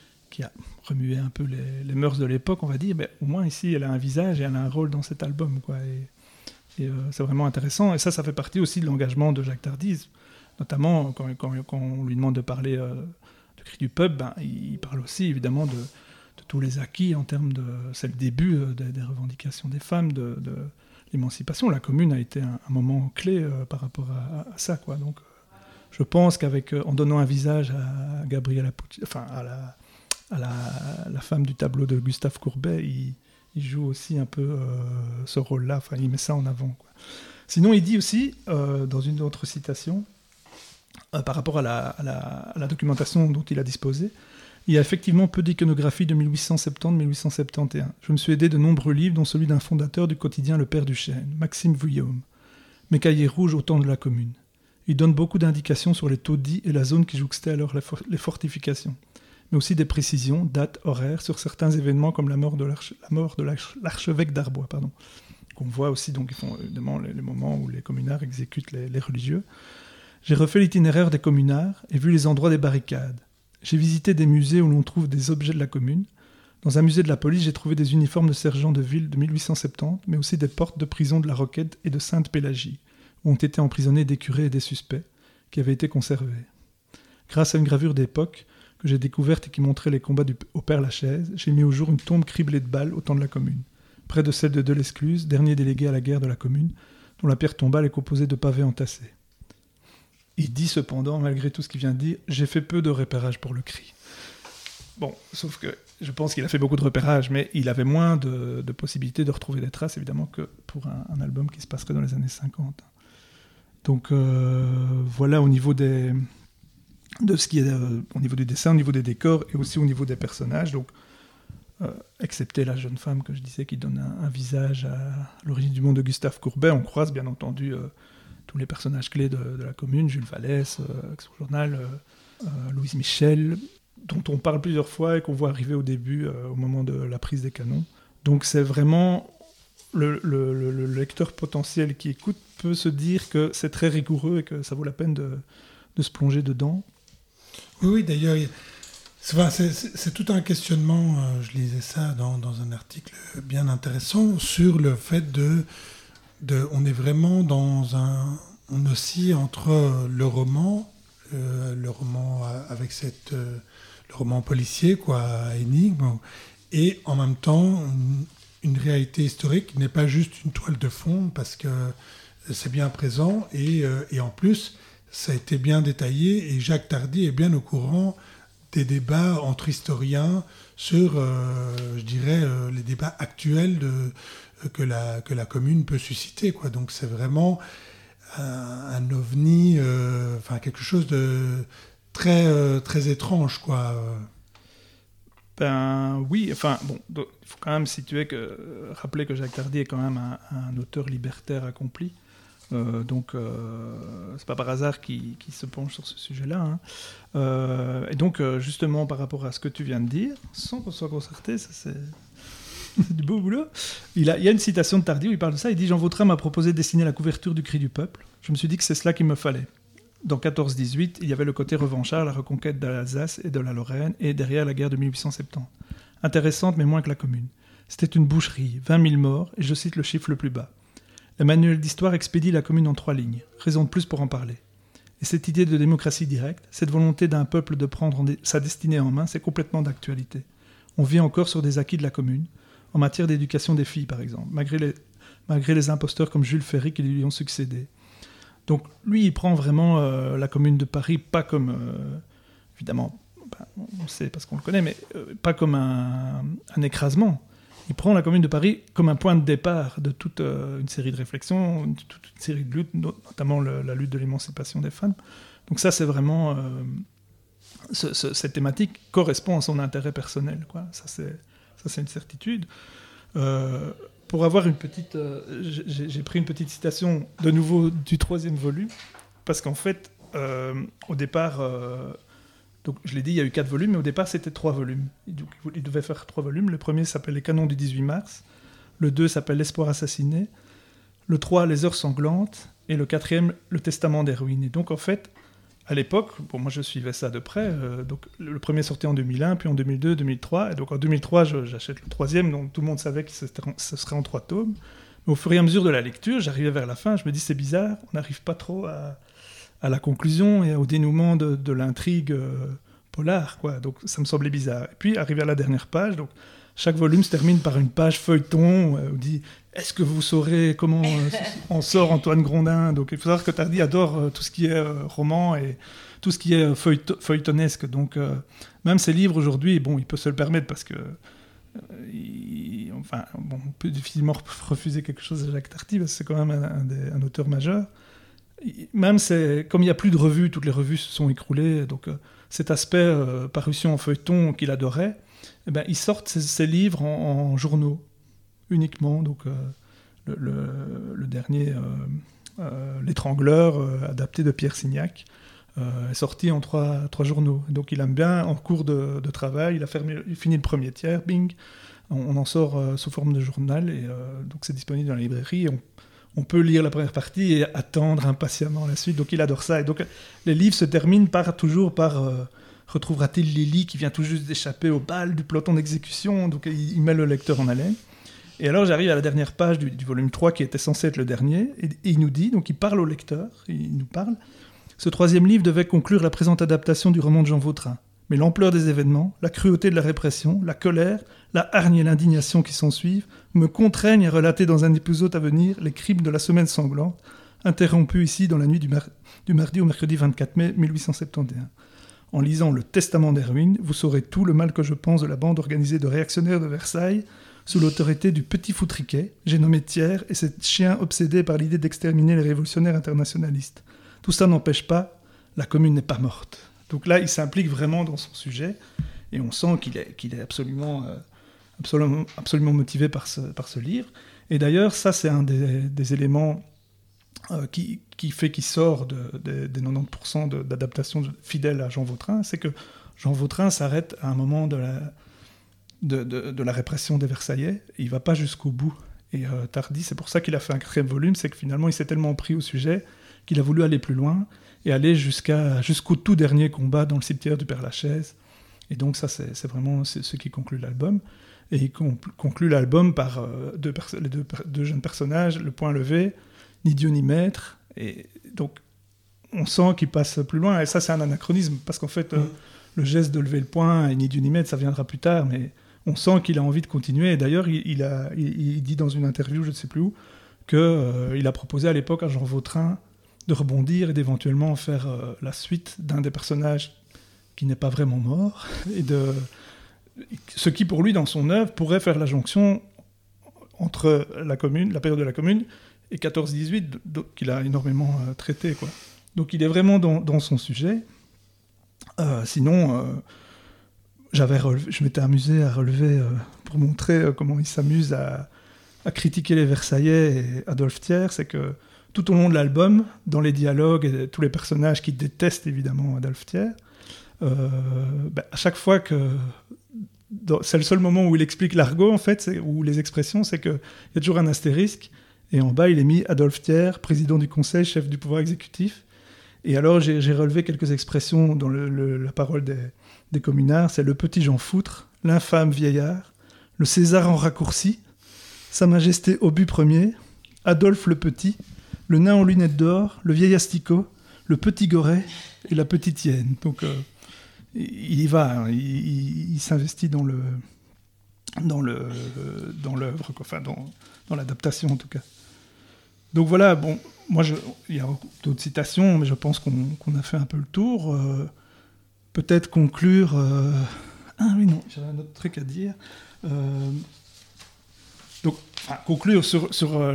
remué un peu les mœurs de l'époque, on va dire, mais au moins ici, elle a un visage et elle a un rôle dans cet album, quoi, et c'est vraiment intéressant, et ça fait partie aussi de l'engagement de Jacques Tardy, notamment quand on lui demande de parler de Cri du peuple, il parle aussi évidemment de tous les acquis en termes de... C'est le début des revendications des femmes, de l'émancipation. La commune a été un moment clé par rapport à ça, quoi. Donc je pense en donnant un visage à Gabriella Pucci, enfin à la femme du tableau de Gustave Courbet, il joue aussi un peu ce rôle-là, enfin, il met ça en avant, quoi. Sinon, il dit aussi, dans une autre citation, par rapport à la documentation dont il a disposé, il y a effectivement peu d'iconographie de 1870-1871. Je me suis aidé de nombreux livres, dont celui d'un fondateur du quotidien Le Père Duchesne, Maxime Vuillaume, mes cahiers rouges au temps de la Commune. Il donne beaucoup d'indications sur les taudis et la zone qui jouxtait alors les fortifications, mais aussi des précisions, dates, horaires, sur certains événements comme la mort de l'archevêque d'Arbois. Qu'on voit aussi, donc ils font évidemment les moments où les communards exécutent les religieux. J'ai refait l'itinéraire des communards et vu les endroits des barricades. J'ai visité des musées où l'on trouve des objets de la commune. Dans un musée de la police, j'ai trouvé des uniformes de sergents de ville de 1870, mais aussi des portes de prison de la Roquette et de Sainte-Pélagie, où ont été emprisonnés des curés et des suspects, qui avaient été conservés. Grâce à une gravure d'époque que j'ai découverte et qui montrait les combats au Père-Lachaise, j'ai mis au jour une tombe criblée de balles au temps de la commune, près de celle de Delescluze, dernier délégué à la guerre de la commune, dont la pierre tombale est composée de pavés entassés. Il dit cependant, malgré tout ce qu'il vient de dire, « J'ai fait peu de repérage pour le cri ». Bon, sauf que je pense qu'il a fait beaucoup de repérage, mais il avait moins de possibilités de retrouver des traces, évidemment, que pour un album qui se passerait dans les années 50. Donc voilà au niveau de ce qui est au niveau du dessin, au niveau des décors et aussi au niveau des personnages. Donc, excepté la jeune femme que je disais qui donne un visage à l'origine du monde de Gustave Courbet, on croise bien entendu tous les personnages clés de la commune, Jules Vallès, avec son journal, Louise Michel, dont on parle plusieurs fois et qu'on voit arriver au début, au moment de la prise des canons. Donc c'est vraiment le lecteur potentiel qui écoute peut se dire que c'est très rigoureux et que ça vaut la peine de se plonger dedans. Oui, d'ailleurs, c'est tout un questionnement, je lisais ça dans un article bien intéressant, sur le fait on est vraiment on oscille entre le roman avec le roman policier, énigme, et en même temps une réalité historique qui n'est pas juste une toile de fond, parce que c'est bien présent, et en plus, ça a été bien détaillé, et Jacques Tardy est bien au courant des débats entre historiens sur, je dirais, les débats actuels que la commune peut susciter, quoi. Donc c'est vraiment un ovni, quelque chose de très, très étrange, quoi. Ben oui, il faut quand même rappeler que Jacques Tardy est quand même un auteur libertaire accompli. C'est pas par hasard qu'il se penche sur ce sujet-là. Et donc, justement, par rapport à ce que tu viens de dire, sans qu'on soit concerté, ça c'est du beau boulot. Il y a une citation de Tardy où il parle de ça. Il dit « Jean Vautrin m'a proposé de dessiner la couverture du Cri du Peuple. Je me suis dit que c'est cela qu'il me fallait. Dans 14-18, il y avait le côté revanchard, la reconquête de l'Alsace et de la Lorraine, et derrière la guerre de 1870. Intéressante, mais moins que la Commune. C'était une boucherie, 20 000 morts, et je cite le chiffre le plus bas. Le manuel d'histoire expédie la Commune en 3 lignes. Raison de plus pour en parler. Et cette idée de démocratie directe, cette volonté d'un peuple de prendre sa destinée en main, c'est complètement d'actualité. On vit encore sur des acquis de la Commune, en matière d'éducation des filles, par exemple, malgré les imposteurs comme Jules Ferry qui lui ont succédé. Donc lui, il prend vraiment la Commune de Paris, pas comme, évidemment, on sait parce qu'on le connaît, mais pas comme un écrasement. Il prend la Commune de Paris comme un point de départ de toute une série de réflexions, toute une série de luttes, notamment la lutte de l'émancipation des femmes. Donc ça, c'est vraiment... cette thématique correspond à son intérêt personnel, quoi. Ça, c'est une certitude. Pour avoir une petite... j'ai pris une petite citation, de nouveau, du 3e volume, parce qu'en fait, au départ... donc, je l'ai dit, il y a eu 4 volumes, mais au départ, c'était 3 volumes. Il devait faire 3 volumes. Le premier s'appelle « Les canons du 18 mars », le 2 s'appelle « L'espoir assassiné », le 3 « Les heures sanglantes », et le 4e « Le testament des ruines ». Et donc, en fait, à l'époque, moi je suivais ça de près, donc le premier sortait en 2001, puis en 2002, 2003, et donc en 2003, j'achète le 3e, donc tout le monde savait que ce serait en 3 tomes. Mais au fur et à mesure de la lecture, j'arrivais vers la fin, je me dis c'est bizarre, on n'arrive pas trop à la conclusion et au dénouement de l'intrigue polar, quoi. Donc ça me semblait bizarre. Et puis, arrivé à la dernière page, donc chaque volume se termine par une page feuilleton où on dit « Est-ce que vous saurez comment en sort Antoine Grondin ?» Donc il faut savoir que Tardy adore tout ce qui est roman et tout ce qui est feuilletonesque. Donc même ses livres aujourd'hui, bon, il peut se le permettre parce que on peut difficilement refuser quelque chose à Jacques Tardy parce que c'est quand même un auteur majeur. Même comme il n'y a plus de revues, toutes les revues se sont écroulées, donc cet aspect parution en feuilleton qu'il adorait, ils sortent ces livres en journaux uniquement. Donc le dernier L'étrangleur, adapté de Pierre Signac, est sorti en 3 journaux. Donc il aime bien, en cours de travail, il finit le premier tiers, bing, on en sort sous forme de journal, et donc c'est disponible dans la librairie, et on peut lire la première partie et attendre impatiemment la suite, donc il adore ça. Et donc les livres se terminent toujours par retrouvera-t-il Lily qui vient tout juste d'échapper au bal du peloton d'exécution, donc il met le lecteur en haleine. Et alors j'arrive à la dernière page du volume 3 qui était censé être le dernier, et il nous dit, donc il parle au lecteur, il nous parle: ce 3e livre devait conclure la présente adaptation du roman de Jean Vautrin. Mais l'ampleur des événements, la cruauté de la répression, la colère, la hargne et l'indignation qui s'ensuivent me contraignent à relater dans un épisode à venir les crimes de la semaine sanglante, interrompue ici dans la nuit du mardi au mercredi 24 mai 1871. En lisant Le Testament d'Erwin, vous saurez tout le mal que je pense de la bande organisée de réactionnaires de Versailles, sous l'autorité du petit Foutriquet, j'ai nommé Thiers, et ce chien obsédé par l'idée d'exterminer les révolutionnaires internationalistes. Tout ça n'empêche pas, la commune n'est pas morte. Donc là, il s'implique vraiment dans son sujet, et on sent qu'il est absolument motivé par ce livre. Et d'ailleurs, ça, c'est un des éléments qui fait qu'il sort des 90% d'adaptation fidèle à Jean Vautrin, c'est que Jean Vautrin s'arrête à un moment de la répression des Versaillais, et il ne va pas jusqu'au bout. Et Tardy, c'est pour ça qu'il a fait un 4e volume, c'est que finalement, il s'est tellement pris au sujet qu'il a voulu aller plus loin, et aller jusqu'au tout dernier combat dans le cimetière du Père-Lachaise. Et donc ça, c'est vraiment ce qui conclut l'album. Et il conclut l'album par les deux jeunes personnages, le point levé, ni Dieu ni maître. Et donc, on sent qu'il passe plus loin. Et ça, c'est un anachronisme, parce qu'en fait, le geste de lever le poing et ni Dieu ni maître, ça viendra plus tard, mais on sent qu'il a envie de continuer. Et d'ailleurs, il dit dans une interview, je ne sais plus où, qu'il a proposé à l'époque à Jean Vautrin de rebondir et d'éventuellement faire la suite d'un des personnages qui n'est pas vraiment mort, et ce qui pour lui, dans son œuvre, pourrait faire la jonction entre la période de la Commune, et 14-18, qu'il a énormément traité, quoi. Donc il est vraiment dans son sujet. Sinon, je m'étais amusé à relever, pour montrer comment il s'amuse à critiquer les Versaillais et Adolphe Thiers, c'est que tout au long de l'album, dans les dialogues et tous les personnages qui détestent évidemment Adolphe Thiers, à chaque fois que... c'est le seul moment où il explique l'argot, en fait, ou les expressions, c'est qu'il y a toujours un astérisque, et en bas, il est mis Adolphe Thiers, président du Conseil, chef du pouvoir exécutif. Et alors, j'ai relevé quelques expressions dans la parole des communards. C'est le petit Jean Foutre, l'infâme vieillard, le César en raccourci, Sa Majesté Obus Ier, Adolphe le Petit, le nain en lunettes d'or, le vieil asticot, le petit Goret et la petite hyène. Donc, il y va, hein, il s'investit dans l'œuvre, enfin dans l'adaptation en tout cas. Donc voilà, bon, il y a d'autres citations, mais je pense qu'on a fait un peu le tour. Peut-être conclure... Ah oui, non, j'avais un autre truc à dire. Donc, conclure sur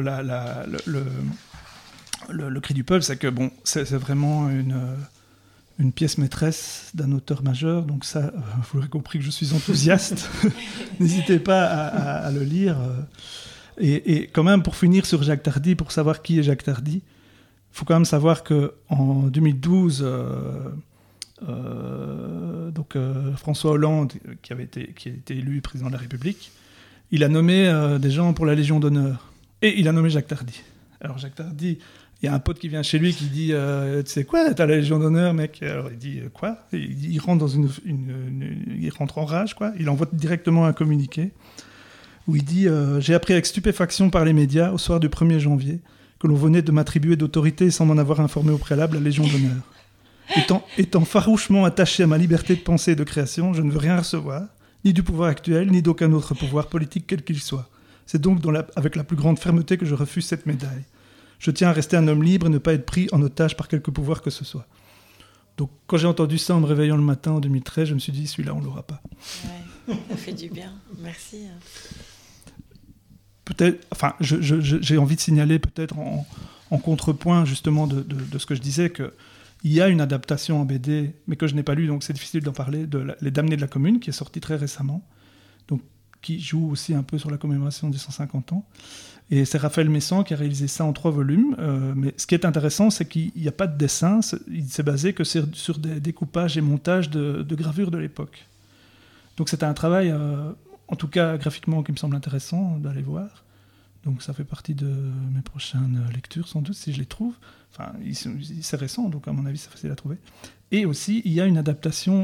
le Cri du peuple, c'est que bon, c'est vraiment une pièce maîtresse d'un auteur majeur, donc ça, vous l'aurez compris que je suis enthousiaste. N'hésitez pas à le lire. Et quand même, pour finir sur Jacques Tardy, pour savoir qui est Jacques Tardy, il faut quand même savoir qu'en 2012, François Hollande, qui a été élu président de la République, il a nommé des gens pour la Légion d'honneur. Et il a nommé Jacques Tardy. Alors Jacques Tardy, il y a un pote qui vient chez lui qui dit tu sais quoi, t'as la Légion d'honneur, mec. Alors il dit quoi? Il rentre il rentre en rage, quoi. Il envoie directement un communiqué où il dit j'ai appris avec stupéfaction par les médias au soir du 1er janvier que l'on venait de m'attribuer d'autorité sans m'en avoir informé au préalable la Légion d'honneur. Étant farouchement attaché à ma liberté de pensée et de création, je ne veux rien recevoir, ni du pouvoir actuel, ni d'aucun autre pouvoir politique quel qu'il soit. C'est donc avec la plus grande fermeté que je refuse cette médaille. Je tiens à rester un homme libre et ne pas être pris en otage par quelque pouvoir que ce soit. Donc, quand j'ai entendu ça en me réveillant le matin en 2013, je me suis dit, celui-là, on ne l'aura pas. Ouais, ça fait du bien. Merci. Peut-être, enfin, j'ai envie de signaler peut-être en contrepoint justement de ce que je disais, qu'il y a une adaptation en BD, mais que je n'ai pas lu, donc c'est difficile d'en parler, Les Damnés de la Commune, qui est sortie très récemment. Donc, qui joue aussi un peu sur la commémoration des 150 ans. Et c'est Raphaël Messan qui a réalisé ça en 3 volumes. Mais ce qui est intéressant, c'est qu'il n'y a pas de dessin. Il s'est basé que sur des découpages et montages de gravures de l'époque. Donc c'était un travail, en tout cas graphiquement, qui me semble intéressant d'aller voir. Donc ça fait partie de mes prochaines lectures, sans doute, si je les trouve. Enfin, c'est récent, donc à mon avis, c'est facile à trouver. Et aussi, il y a une adaptation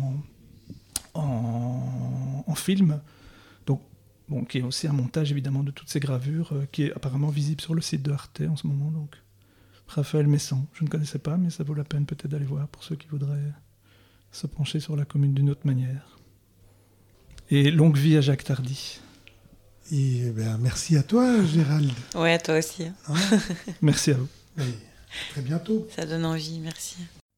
en film, donc, qui est aussi un montage, évidemment, de toutes ces gravures, qui est apparemment visible sur le site de Arte en ce moment. Donc, Raphaël Messan, je ne connaissais pas, mais ça vaut la peine peut-être d'aller voir pour ceux qui voudraient se pencher sur la commune d'une autre manière. Et longue vie à Jacques Tardy. Et merci à toi, Gérald. Ouais, à toi aussi. Hein Merci à vous. Et à très bientôt. Ça donne envie, merci.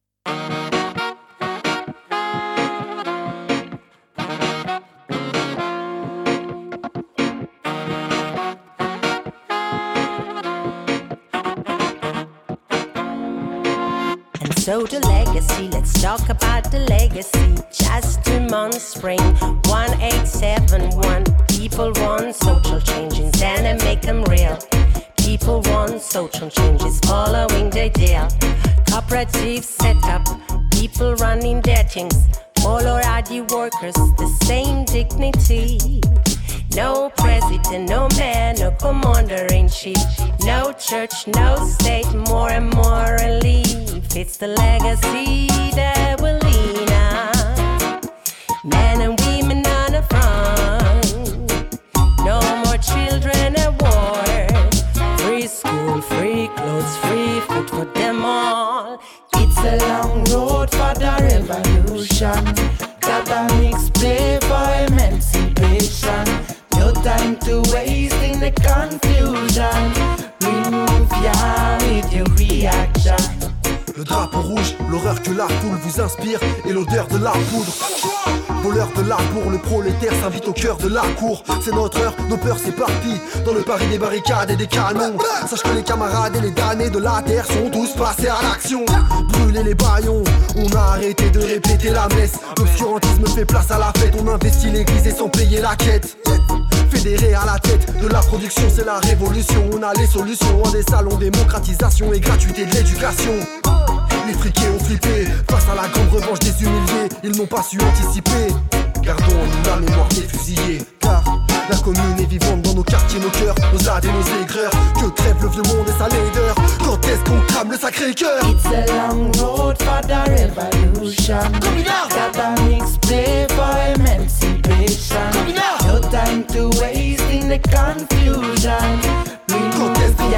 So the legacy, let's talk about the legacy. Just 2 months spring, 1871. People want social changes and they make them real. People want social changes following the deal. Cooperatives set up, people running their things. All our ID workers, the same dignity. No president, no man, no commander-in-chief. No church, no state, more and more relief. It's the legacy that will lead us. Men and women on the front. No more children at war. Free school, free clothes, free food for them all. It's a long road for the revolution. Academics play for emancipation. No time to waste in the confusion. Remove ya with your reaction. Le drapeau rouge, l'horreur que la foule vous inspire et l'odeur de la poudre. Voleur de l'arbour, le prolétaire s'invite au cœur de la cour. C'est notre heure, nos peurs s'éparpillent dans le Paris des barricades et des canons. Sache que les camarades et les damnés de la terre sont tous passés à l'action. Brûler les baillons, on a arrêté de répéter la messe. L'obscurantisme fait place à la fête, on investit l'église et sans payer la quête. Fédéré à la tête de la production, c'est la révolution. On a les solutions en des salons, démocratisation et gratuité de l'éducation. Les friqués ont flippé face à la grande revanche des humiliés. Ils n'ont pas su anticiper. Gardons en nous la mémoire des fusillés. Car la commune est vivante dans nos quartiers, nos cœurs, nos ades et nos aigreurs. Que crève le vieux monde et sa laideur. Quand est-ce qu'on crame le Sacré-Cœur? It's a long road for the revolution. Academics play for emancipation. No time to waste in the confusion. Quand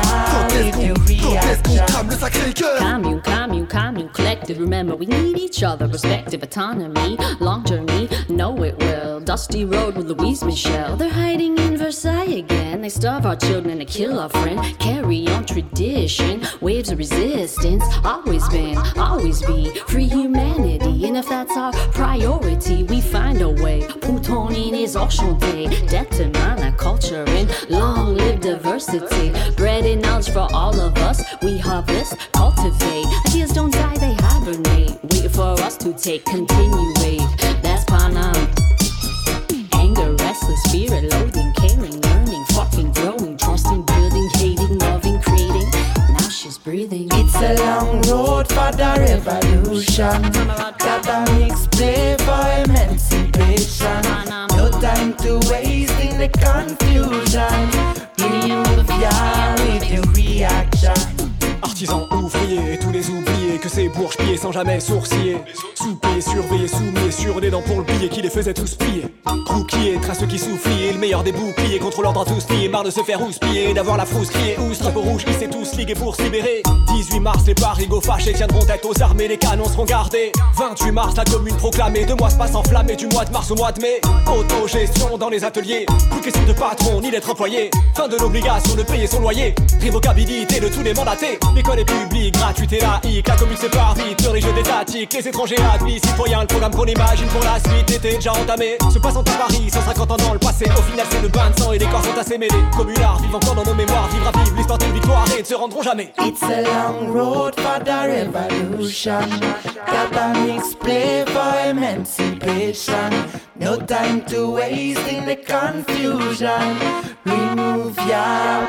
est-ce qu'on crame le Sacré-Cœur? Commune, collective. Remember, we need each other. Respective autonomy, long journey, know it well. Dusty road with Louise Michel. They're hiding in Versailles again. They starve our children and kill our friend. Carry on tradition, waves of resistance. Always been, always be free humanity. And if that's our priority, we find a way. Poutonin is enchanté. Death to mana culture and long live diversity. Bread and knowledge for all of us. We harvest, cultivate. Ideas don't die, they hibernate. Wait for us to take, continuate. That's Panam. Anger, restless, spirit, loathing, caring, learning, fucking growing, trusting, building, hating, loving, creating. Now she's breathing. It's a long road for the revolution. Academics play for emancipation. No time to waste in the confusion. Remove ya with your reaction. Artisans, ouvriers et tous les oubliés que ces bourges pillaient sans jamais sourciller. Sous-payés, surveillés, soumis sur des dents pour le billet qui les faisait tous plier. Crouquier, traceux qui soufflier, le meilleur des boucliers contre l'ordre à tous liés. Marre de se faire houspiller, d'avoir la frousse criée. Ousse, drapeau rouge qui s'est tous ligués pour se libérer. 18 mars, les parigots fâchés tiendront tête aux armées, les canons seront gardés. 28 mars, la commune proclamée, 2 mois se passent enflammés du mois de mars au mois de mai. Autogestion dans les ateliers, plus question de patron ni d'être employé. Fin de l'obligation de payer son loyer, révocabilité de tous les mandatés. L'école est publique, gratuite et laïque, la commune sépare vite, sur les jeux d'étatique, les étrangers admis, citoyens, le programme qu'on imagine pour la suite était déjà entamé. Se passant à Paris, 150 ans dans le passé, au final c'est le bain de sang et les corps sont assez mêlés. Communards vivent encore dans nos mémoires, vivre à vivre l'histoire d'une victoire et ne se rendront jamais. It's a long road for the revolution. Got a mixed play for emancipation. No time to waste in the confusion. Remove your.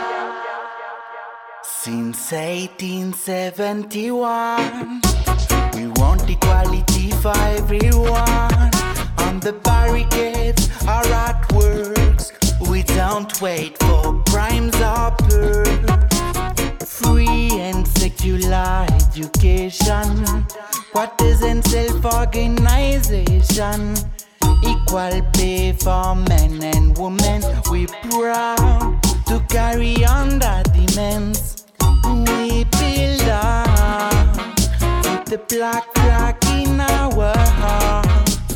Since 1871, we want equality for everyone. On the barricades, our artworks. We don't wait for crimes or pearls. Free and secular education. What isn't self-organization? Equal pay for men and women. We're proud to carry on that demands. We build up with the black flag in our heart.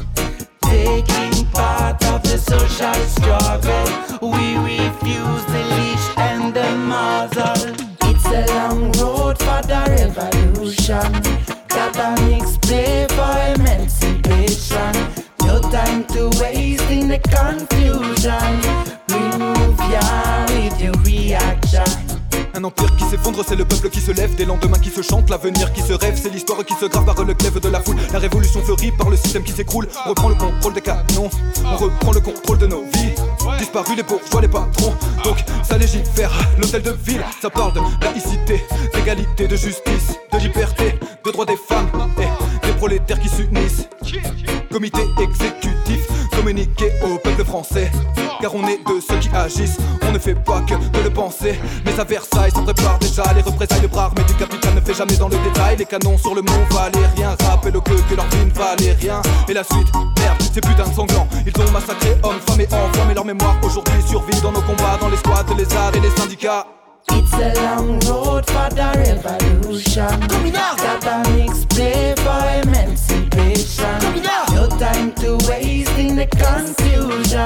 Taking part of the social struggle. We refuse the leash and the muzzle. It's a long road for the revolution. Got a mixed play for emancipation. No time to waste in the confusion. Remove ya with your reaction. Un empire qui s'effondre, c'est le peuple qui se lève. Des lendemains qui se chantent, l'avenir qui se rêve. C'est l'histoire qui se grave par le glaive de la foule. La révolution fleurit par le système qui s'écroule. On reprend le contrôle des canons, on reprend le contrôle de nos vies. Disparu les bourgeois, les patrons. Donc ça légifère, l'hôtel de ville. Ça parle de laïcité, d'égalité, de justice, de liberté, de droits des femmes et des prolétaires qui s'unissent. Comité exécutif, communiqué au peuple français. Car on est de ceux qui agissent, on ne fait pas que de le penser. Mais à Versailles, ça prépare déjà les représailles. Le bras armé du capitaine ne fait jamais dans le détail. Les canons sur le mont Valérien rappellent au que leur vie ne valait rien. Et la suite, merde, c'est putain de sanglants. Ils ont massacré hommes, femmes et enfants. Mais leur mémoire aujourd'hui survit dans nos combats, dans les squats, les ZAD et les syndicats. It's a long road for the revolution. Got a mixed play for emancipation. No time to waste in the confusion.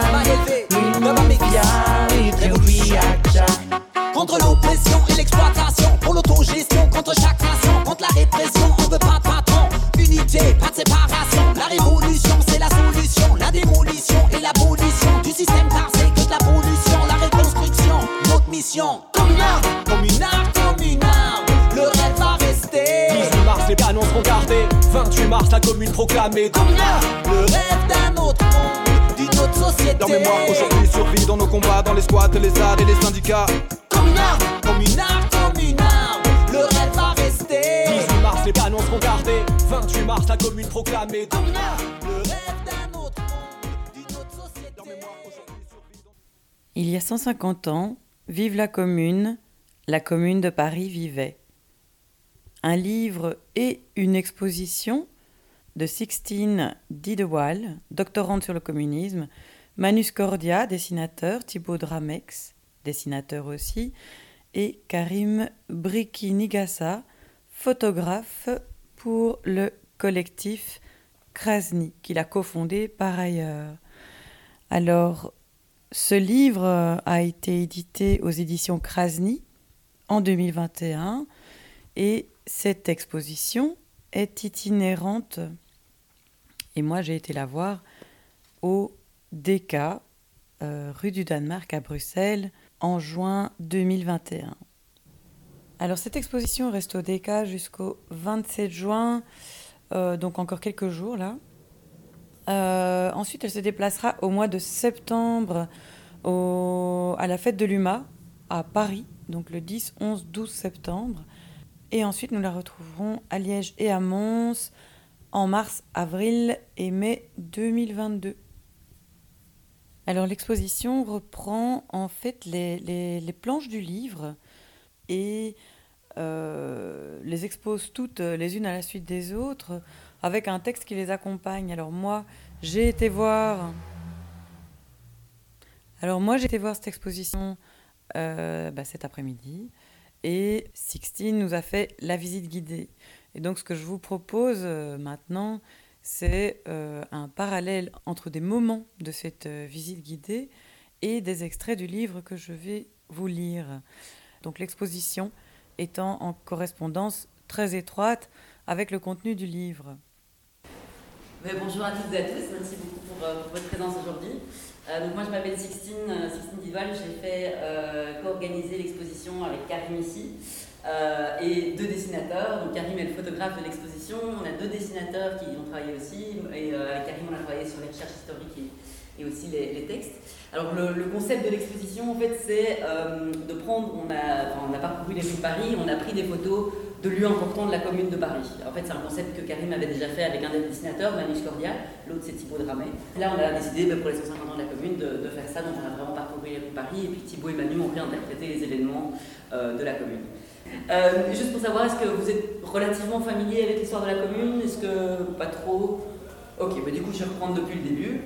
Remove ya with your reaction. Contre l'oppression et l'exploitation, pour l'autogestion, contre chaque nation, contre la répression, on veut pas de patron. Unité, pas de séparation. La révolution, c'est la solution. La démolition et l'abolition du système tarsé que de la pollution. La reconstruction, notre mission. Communard, communard, communard. Le rêve va rester. 18 mars, les canons seront gardés. 28 mars, la commune proclamée. Communard, le rêve d'un autre monde, d'une autre société. Leur mémoire aujourd'hui survit dans nos combats, dans les squats, les ZAD et les syndicats. Communard, communard, communard. Le rêve va rester. 18 mars, les canons seront gardés. 28 mars, la commune proclamée. Communard, le rêve d'un autre monde, d'une autre société. Leur mémoire aujourd'hui survit dans... Il y a 150 ans, vive la commune de Paris vivait. Un livre et une exposition de Sixtine Didewal, doctorante sur le communisme, Manus Cordia, dessinateur, Thibaut Dramex, dessinateur aussi, et Karim Briki-Nigassa, photographe pour le collectif Krasny, qu'il a cofondé par ailleurs. Alors, ce livre a été édité aux éditions Krasny en 2021 et cette exposition est itinérante. Et moi, j'ai été la voir au DK, rue du Danemark à Bruxelles, en juin 2021. Alors, cette exposition reste au DK jusqu'au 27 juin, donc encore quelques jours là. Ensuite, elle se déplacera au mois de septembre à la fête de l'UMA à Paris, donc le 10, 11, 12 septembre. Et ensuite, nous la retrouverons à Liège et à Mons en mars, avril et mai 2022. Alors, l'exposition reprend en fait les planches du livre et les expose toutes les unes à la suite des autres avec un texte qui les accompagne. Alors moi, j'ai été voir cette exposition cet après-midi et Sixtine nous a fait la visite guidée. Et donc ce que je vous propose maintenant, c'est un parallèle entre des moments de cette visite guidée et des extraits du livre que je vais vous lire. Donc l'exposition étant en correspondance très étroite avec le contenu du livre. Bonjour à toutes et à tous, merci beaucoup pour votre présence aujourd'hui. Donc moi je m'appelle Sixtine Dival, j'ai co-organisé l'exposition avec Karim ici et 2 dessinateurs. Donc Karim est le photographe de l'exposition, on a 2 dessinateurs qui ont travaillé aussi et avec Karim on a travaillé sur les recherches historiques et aussi les textes. Alors le concept de l'exposition en fait c'est de prendre, on a parcouru les rues de Paris, on a pris des photos de lieux importants de la commune de Paris. En fait, c'est un concept que Karim avait déjà fait avec un des dessinateurs, Manu Scordia, l'autre c'est Thibaut Dramé. Là, on a décidé pour les 150 ans de la commune de faire ça, donc on a vraiment parcouru les rues de Paris et puis Thibaut et Manu ont réinterprété les événements de la commune. Juste pour savoir, est-ce que vous êtes relativement familier avec l'histoire de la commune? Est-ce que pas trop? Ok, du coup je vais reprendre depuis le début.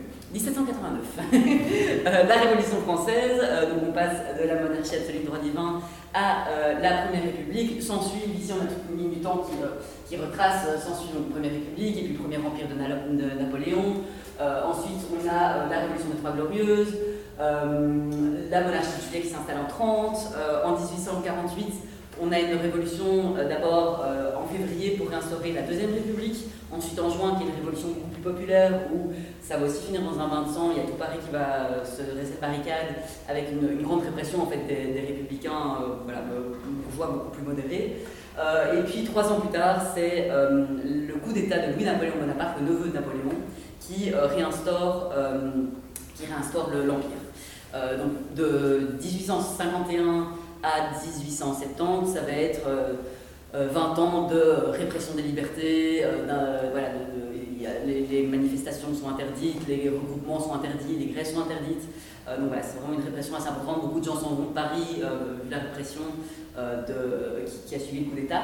1789, la Révolution française, donc on passe de la monarchie absolue du droit divin à la Première République. S'ensuit, ici on a toute une ligne du temps qui retrace, s'ensuit donc Première République et puis le Premier Empire de Napoléon. Ensuite on a la Révolution des Trois Glorieuses, la monarchie titulaire qui s'installe en 30, en 1848 on a une révolution d'abord en février pour réinstaurer la Deuxième République, ensuite en juin qui est une révolution beaucoup plus populaire où ça va aussi finir dans un bain de sang, il y a tout Paris qui va se dresser barricade avec une grande répression en fait, des républicains bourgeois beaucoup plus modérés. Et puis 3 ans plus tard, c'est le coup d'État de Louis-Napoléon Bonaparte, le neveu de Napoléon, qui réinstaure l'Empire. Donc de 1851 à 1870, ça va être 20 ans de répression des libertés, les manifestations sont interdites, les regroupements sont interdits, les grèves sont interdites. Donc voilà, c'est vraiment une répression assez importante. Beaucoup de gens s'en vont de Paris, vu la répression qui a suivi le coup d'État.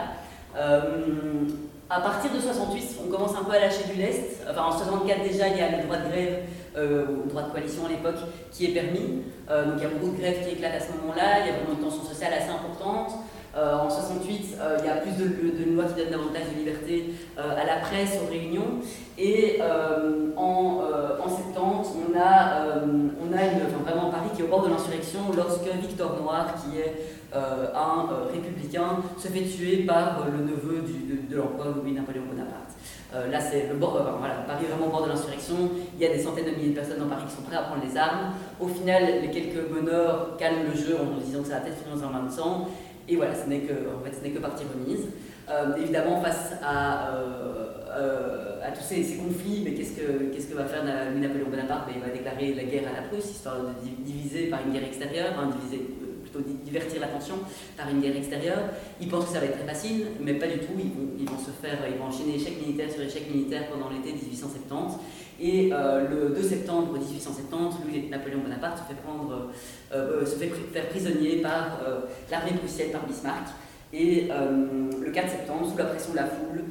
À partir de 68, on commence un peu à lâcher du lest. Enfin, en 64 déjà, il y a le droit de grève, le droit de coalition à l'époque, qui est permis. Donc il y a beaucoup de grèves qui éclatent à ce moment-là, il y a vraiment une tension sociale assez importante. En 68, il y a plus de lois qui donnent davantage de liberté à la presse, aux réunions. Et en 70, on a vraiment Paris qui est au bord de l'insurrection lorsque Victor Noir, qui est un républicain, se fait tuer par le neveu de l'empereur Louis-Napoléon Bonaparte. Là, c'est le bord, Paris est vraiment au bord de l'insurrection. Il y a des centaines de milliers de personnes dans Paris qui sont prêtes à prendre les armes. Au final, les quelques meneurs calment le jeu en disant que ça va peut-être finir dans un bain de sang. Et voilà, ce n'est que partie remise. Évidemment, face à tous ces conflits, mais qu'est-ce que va faire Louis-Napoléon Bonaparte? Il va déclarer la guerre à la Prusse, histoire de diviser par une guerre extérieure, divertir l'attention par une guerre extérieure. Ils pensent que ça va être très facile, mais pas du tout. Ils vont enchaîner échec militaire sur échec militaire pendant l'été 1870. Et le 2 septembre 1870, Louis-Napoléon Bonaparte se fait faire prisonnier par l'armée prussienne, par Bismarck. Et le 4 septembre, sous la pression de la foule,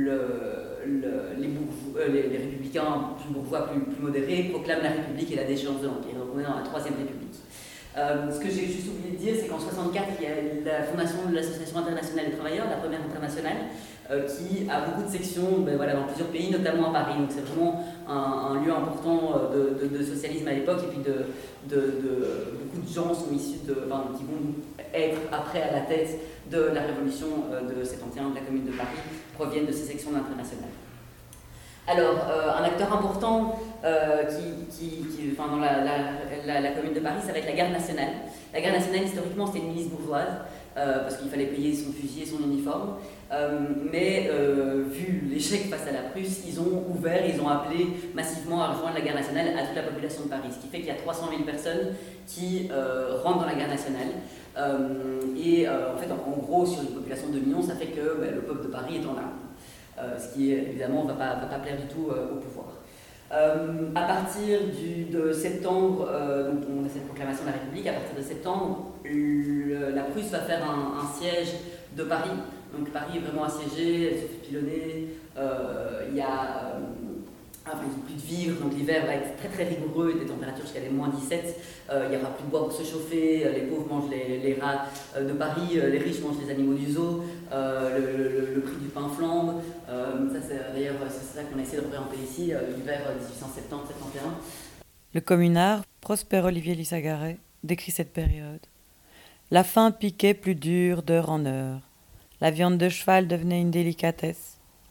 les républicains plus bourgeois, plus modérés, proclament la République et la déchéance de l'Empire. Donc on est dans la Troisième République. Ce que j'ai juste oublié de dire, c'est qu'en 1964, il y a la fondation de l'Association internationale des travailleurs, la première internationale, qui a beaucoup de sections dans plusieurs pays, notamment à Paris. Donc c'est vraiment un lieu important de socialisme à l'époque, et puis beaucoup de gens sont issus qui vont être après à la tête de la révolution de 71 de la Commune de Paris, proviennent de ces sections internationales. Alors, un acteur important dans la Commune de Paris, ça va être la Garde nationale. La Garde nationale, historiquement, c'était une milice bourgeoise, parce qu'il fallait payer son fusil et son uniforme. Mais vu l'échec face à la Prusse, ils ont appelé massivement à rejoindre la Garde nationale à toute la population de Paris. Ce qui fait qu'il y a 300 000 personnes qui rentrent dans la Garde nationale. En fait, en gros, sur une population de 2 millions, ça fait que le peuple de Paris est en larmes. Ce qui évidemment ne va pas plaire du tout au pouvoir. À partir de septembre, donc on a cette proclamation de la République, à partir de septembre, la Prusse va faire un siège de Paris. Donc Paris est vraiment assiégée, elle se fait pilonner, il y a plus de vivres, donc l'hiver va être très très rigoureux, des températures jusqu'à des -17, il n'y aura plus de bois pour se chauffer, les pauvres mangent les rats de Paris, les riches mangent les animaux du zoo, le prix du pain flambe, c'est ça qu'on a essayé de réimplémenter ici, l'hiver 1870-71. Le communard, Prosper Olivier Lissagaray, décrit cette période. La faim piquait plus dure d'heure en heure. La viande de cheval devenait une délicatesse.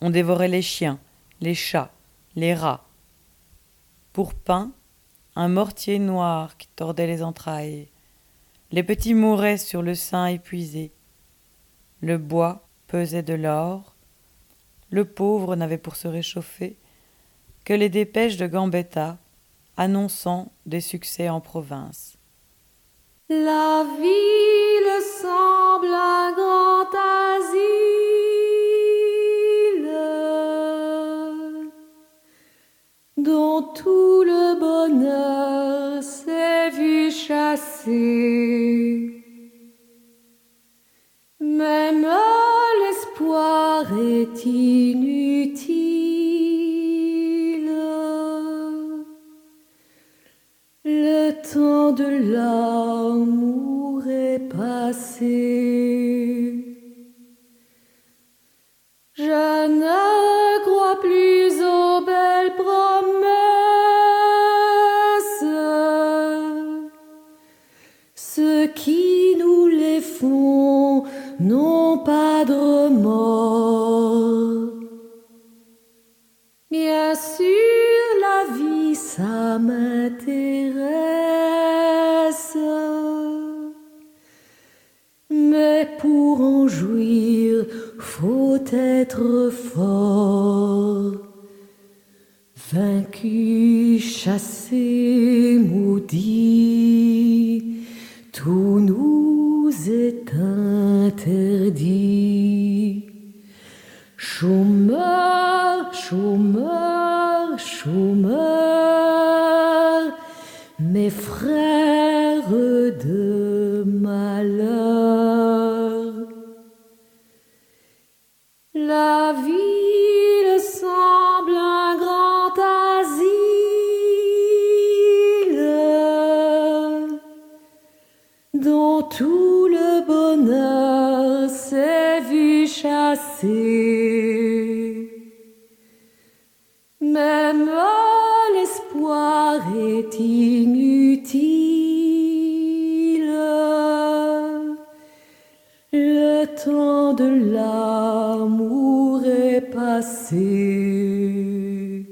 On dévorait les chiens, les chats, les rats. Pour pain, un mortier noir qui tordait les entrailles. Les petits mouraient sur le sein épuisé. Le bois pesait de l'or. Le pauvre n'avait pour se réchauffer que les dépêches de Gambetta annonçant des succès en province. La ville semble un grand asile dont tout le bonheur s'est vu chasser. Même l'espoir est inutile. Le temps de l'amour est passé. Je ne crois plus aux belles promesses. Ceux qui nous les font n'ont pas de remords. Bien sûr, la vie, ça m'intéresse. Mais pour en jouir, faut être fort. Vaincu, chassé, maudit, tout nous est interdit. Chômeur, chômeur, chômeur, mes frères de malheur. La ville semble un grand asile dont tout le bonheur s'est vu chasser. Même l'espoir est inutile. Le temps de l'amour est passé.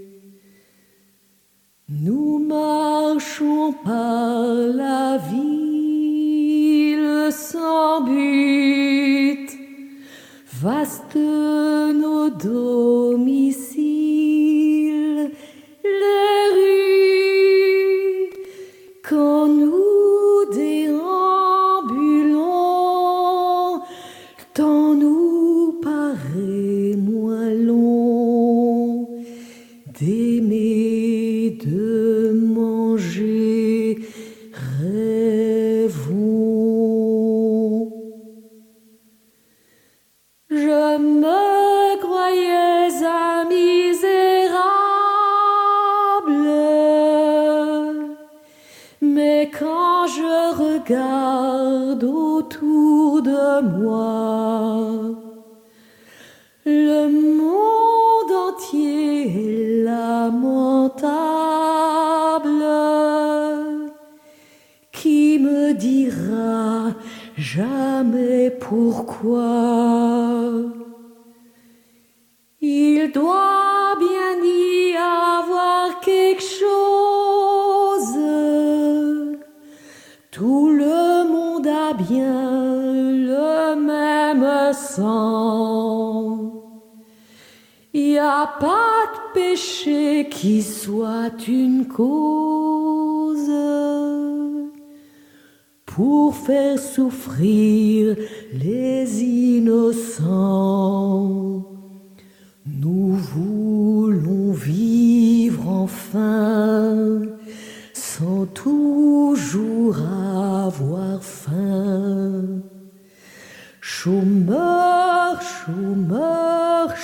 Nous marchons par la ville sans but, vaste nos domiciles, les rues, quand nous déambulons, le temps nous paraît moins long, d'aimer, de manger, rêvons. Je me croyais un misérable, mais quand je regarde autour de moi, le monde entier est lamentable. Qui me dira jamais pourquoi? Il doit bien y avoir quelque chose. Tout le monde a bien le même sang. Il n'y a pas de péché qui soit une cause pour faire souffrir les innocents. Nous voulons vivre enfin sans toujours avoir faim. Chômeur, chômeur,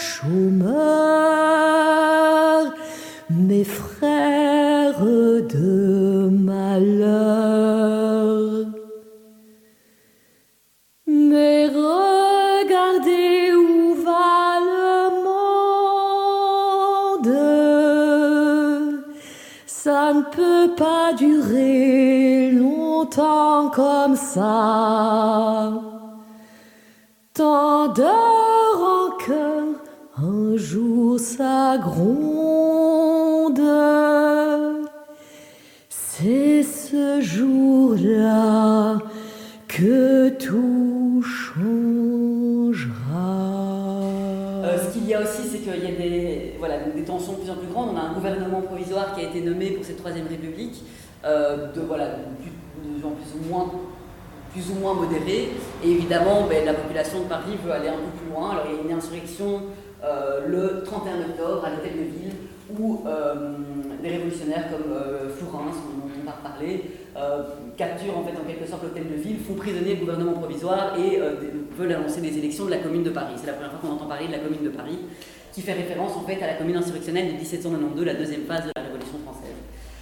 chômeur, mes frères de malheur. Mais regardez où va le monde. Ça ne peut pas durer longtemps comme ça. Tant de rancœur un jour ça gronde. C'est ce jour-là que tout changera. Ce qu'il y a aussi, c'est qu'il y a des tensions de plus en plus grandes. On a un gouvernement provisoire qui a été nommé pour cette Troisième République, de gens plus ou moins modérés. Et évidemment, la population de Paris veut aller un peu plus loin. Alors il y a une insurrection le 31 octobre à l'Hôtel de Ville, où des révolutionnaires comme Flourens, dont on va parler, capturent en quelque sorte l'Hôtel de Ville, font prisonnier le gouvernement provisoire et veulent annoncer des élections de la Commune de Paris. C'est la première fois qu'on entend parler de la Commune de Paris, qui fait référence à la commune insurrectionnelle de 1792, la deuxième phase de la Révolution française.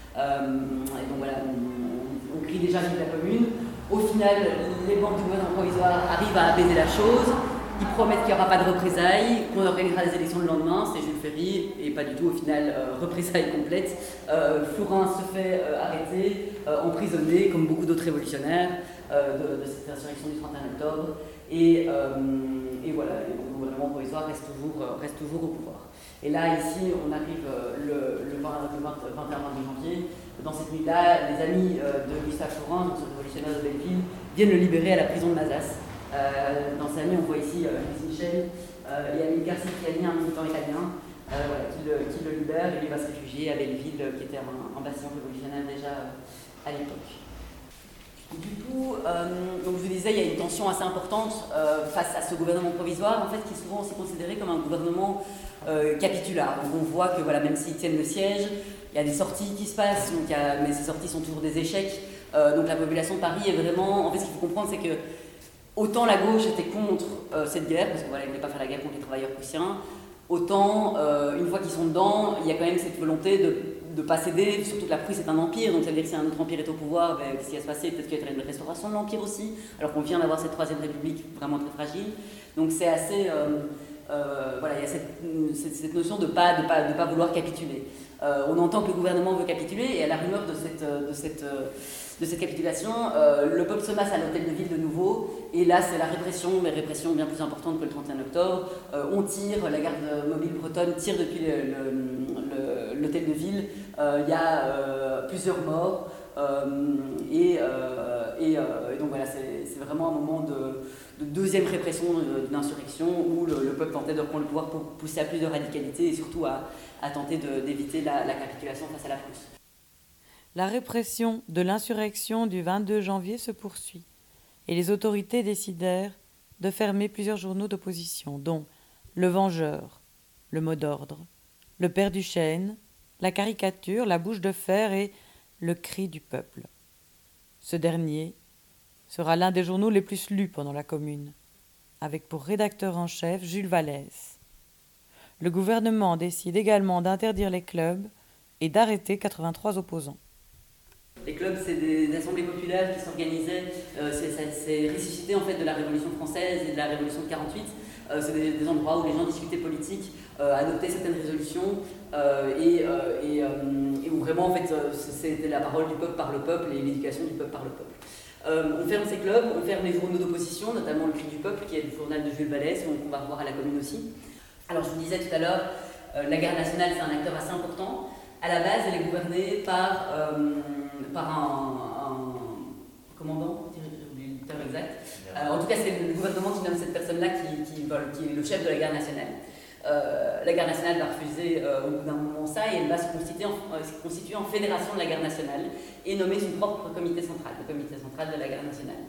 Et donc voilà, on crie déjà vive la commune. Au final, les banques du gouvernement provisoire arrivent à apaiser la chose. Ils promettent qu'il n'y aura pas de représailles, qu'on organisera les élections le lendemain. C'est Jules Ferry, et pas du tout au final représailles complètes. Flourens se fait arrêter, emprisonné, comme beaucoup d'autres révolutionnaires de cette insurrection du 31 octobre. Et voilà, le gouvernement provisoire reste toujours au pouvoir. Et là, ici, on arrive le 21-22 janvier. Dans cette nuit-là, les amis de Gustave Flourens, donc ce révolutionnaire de Belleville, viennent le libérer à la prison de Mazas. Dans ses amis, on voit ici Louis Michel et Amilcar Cipriani, un militant italien, qui le libère et lui va se réfugier à Belleville, qui était un bastion révolutionnaire déjà à l'époque. Du coup, donc je vous disais, il y a une tension assez importante face à ce gouvernement provisoire, en fait, qui est souvent aussi considéré comme un gouvernement capitulaire. Donc on voit que même s'ils tiennent le siège, il y a des sorties qui se passent, mais ces sorties sont toujours des échecs. Donc la population de Paris est vraiment... En fait, ce qu'il faut comprendre, c'est que autant la gauche était contre cette guerre, parce qu'ils ne voulaient pas faire la guerre contre les travailleurs prussiens, autant, une fois qu'ils sont dedans, il y a quand même cette volonté de ne pas céder, surtout que la Prusse est un empire, donc ça veut dire que si un autre empire est au pouvoir, qu'est-ce qui va se passer? Peut-être qu'il y aura une restauration de l'empire aussi, alors qu'on vient d'avoir cette Troisième République vraiment très fragile. Donc c'est assez... il y a cette notion de ne pas vouloir capituler. On entend que le gouvernement veut capituler, et à la rumeur de cette capitulation, le peuple se masse à l'Hôtel de Ville de nouveau, et là c'est la répression, mais répression bien plus importante que le 31 octobre. On tire, la garde mobile bretonne tire depuis l'Hôtel de Ville, il y a plusieurs morts, et donc voilà, c'est vraiment un moment de deuxième répression d'une insurrection où le peuple tentait de reprendre le pouvoir pour pousser à plus de radicalité et surtout à tenter d'éviter la capitulation face à la Prusse. La répression de l'insurrection du 22 janvier se poursuit et les autorités décidèrent de fermer plusieurs journaux d'opposition, dont Le Vengeur, Le Mot d'Ordre, Le Père Duchesne, La Caricature, La Bouche de Fer et Le Cri du Peuple. Ce dernier sera l'un des journaux les plus lus pendant la Commune, avec pour rédacteur en chef Jules Vallès. Le gouvernement décide également d'interdire les clubs et d'arrêter 83 opposants. Les clubs, c'est des assemblées populaires qui s'organisaient, c'est ressuscité en fait de la Révolution française et de la Révolution de 48. C'est des endroits où les gens discutaient politique, adoptaient certaines résolutions et où vraiment en fait c'était la parole du peuple par le peuple et l'éducation du peuple par le peuple. On ferme ces clubs, on ferme les journaux d'opposition, notamment le Cri du Peuple, qui est le journal de Jules Vallès, qu'on va revoir à la Commune aussi. Alors je vous disais tout à l'heure, la garde nationale c'est un acteur assez important. À la base, elle est gouvernée par un commandant, j'ai oublié le terme exact. En tout cas, c'est le gouvernement qui nomme cette personne-là qui est le chef de la garde nationale. La garde nationale va refuser au bout d'un moment ça et elle va se constituer en fédération de la garde nationale et nommer son propre comité central, le comité central de la garde nationale.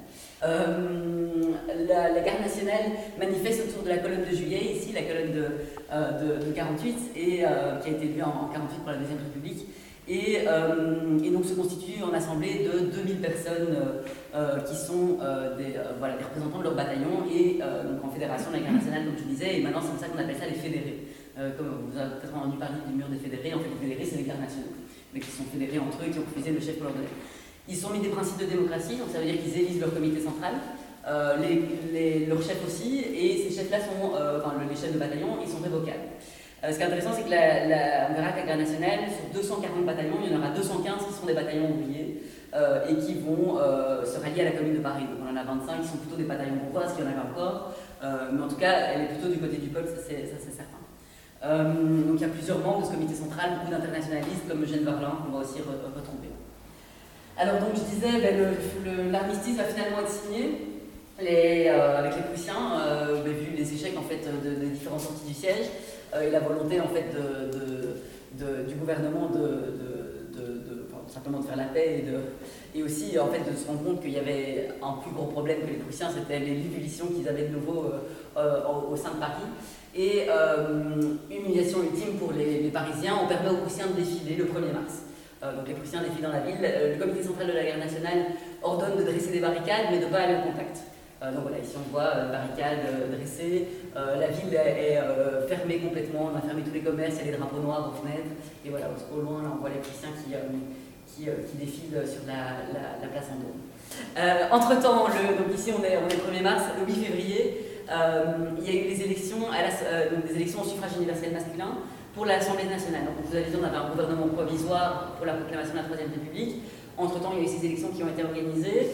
La garde nationale manifeste autour de la colonne de juillet, ici la colonne de 48, et qui a été élue en 48 pour la Deuxième République. Et donc se constitue en assemblée de 2000 personnes qui sont des représentants de leur bataillon et donc en fédération de la garde nationale, comme je vous disais, et maintenant c'est comme ça qu'on appelle ça les fédérés. Comme vous avez peut-être entendu parler du mur des fédérés, en fait les fédérés c'est les gardes nationaux, mais qui sont fédérés entre eux et qui ont refusé le chef pour leur donner. Ils sont mis des principes de démocratie, donc ça veut dire qu'ils élisent leur comité central, leurs chefs aussi, et ces chefs-là sont, les chefs de bataillon, ils sont révocables. Ce qui est intéressant, c'est que on verra que la garde nationale, sur 240 bataillons, il y en aura 215 qui seront des bataillons ouvriers et qui vont se rallier à la Commune de Paris. Donc on en a 25 qui sont plutôt des bataillons bourgeois, s'il y en avait encore, mais en tout cas, elle est plutôt du côté du peuple, ça c'est certain. Donc il y a plusieurs membres de ce comité central, beaucoup d'internationalistes comme Eugène Varlin, qu'on va aussi retrouver. Alors donc je disais, l'armistice va finalement être signé avec les Prussiens, vu les échecs en fait des différentes sorties du siège et la volonté en fait du gouvernement simplement de faire la paix et aussi en fait de se rendre compte qu'il y avait un plus gros problème que les Prussiens, c'était l'ébullition qu'ils avaient de nouveau au sein de Paris. Et humiliation ultime pour les Parisiens, on permet aux Prussiens de défiler le 1er mars. Donc les Prussiens défilent dans la ville, le comité central de la guerre nationale ordonne de dresser des barricades mais de ne pas aller au contact. Donc voilà, ici on voit barricades dressées, la ville est fermée complètement, on a fermé tous les commerces, il y a des drapeaux noirs aux fenêtres, et voilà, au loin là, on voit les Prussiens qui défilent sur la place Vendôme. Entre-temps, donc ici on est le 1er mars, le 8 février, il y a eu les élections, donc des élections au suffrage universel masculin pour l'Assemblée nationale. Donc vous avez dit, on avait un gouvernement provisoire pour la proclamation de la Troisième République. Entre-temps, il y a eu ces élections qui ont été organisées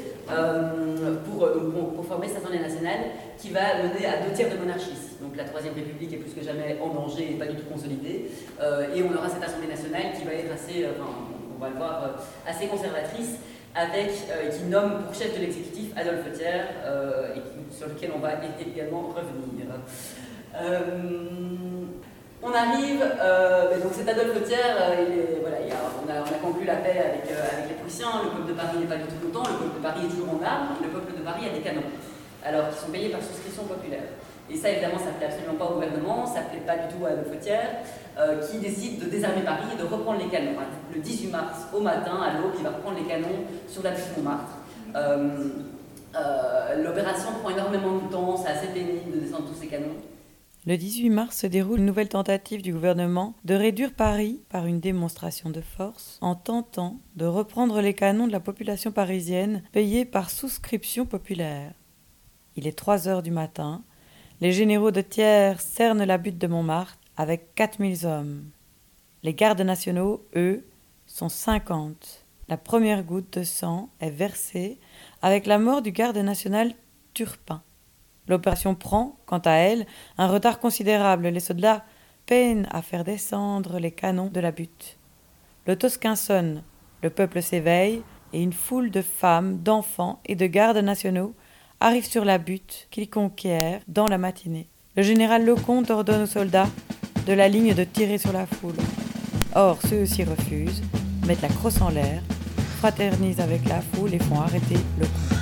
pour former cette Assemblée nationale qui va mener à 2 tiers de monarchisme. Donc la Troisième République est plus que jamais en danger et pas du tout consolidée. Et on aura cette Assemblée nationale qui va être assez, on va le voir, assez conservatrice, qui nomme pour chef de l'exécutif Adolphe Thiers, sur lequel on va également revenir. On arrive, donc cet Adolphe Thiers, on a conclu la paix avec les Prussiens, le peuple de Paris n'est pas du tout content, le peuple de Paris est toujours en armes, le peuple de Paris a des canons, alors qui sont payés par souscription populaire. Et ça, évidemment, ça ne plaît absolument pas au gouvernement, ça ne plaît pas du tout à Adolphe Thiers, qui décide de désarmer Paris et de reprendre les canons. Le 18 mars, au matin, à l'aube, il va reprendre les canons sur la butte Montmartre. L'opération prend énormément de temps, c'est assez pénible de descendre tous ces canons. Le 18 mars se déroule une nouvelle tentative du gouvernement de réduire Paris par une démonstration de force en tentant de reprendre les canons de la population parisienne payés par souscription populaire. Il est 3h du matin, les généraux de Thiers cernent la butte de Montmartre avec 4000 hommes. Les gardes nationaux, eux, sont 50. La première goutte de sang est versée avec la mort du garde national Turpin. L'opération prend, quant à elle, un retard considérable. Les soldats peinent à faire descendre les canons de la butte. Le Tosquin sonne, le peuple s'éveille et une foule de femmes, d'enfants et de gardes nationaux arrive sur la butte qu'ils conquièrent dans la matinée. Le général Lecomte ordonne aux soldats de la ligne de tirer sur la foule. Or, ceux-ci refusent, mettent la crosse en l'air, fraternisent avec la foule et font arrêter Lecomte.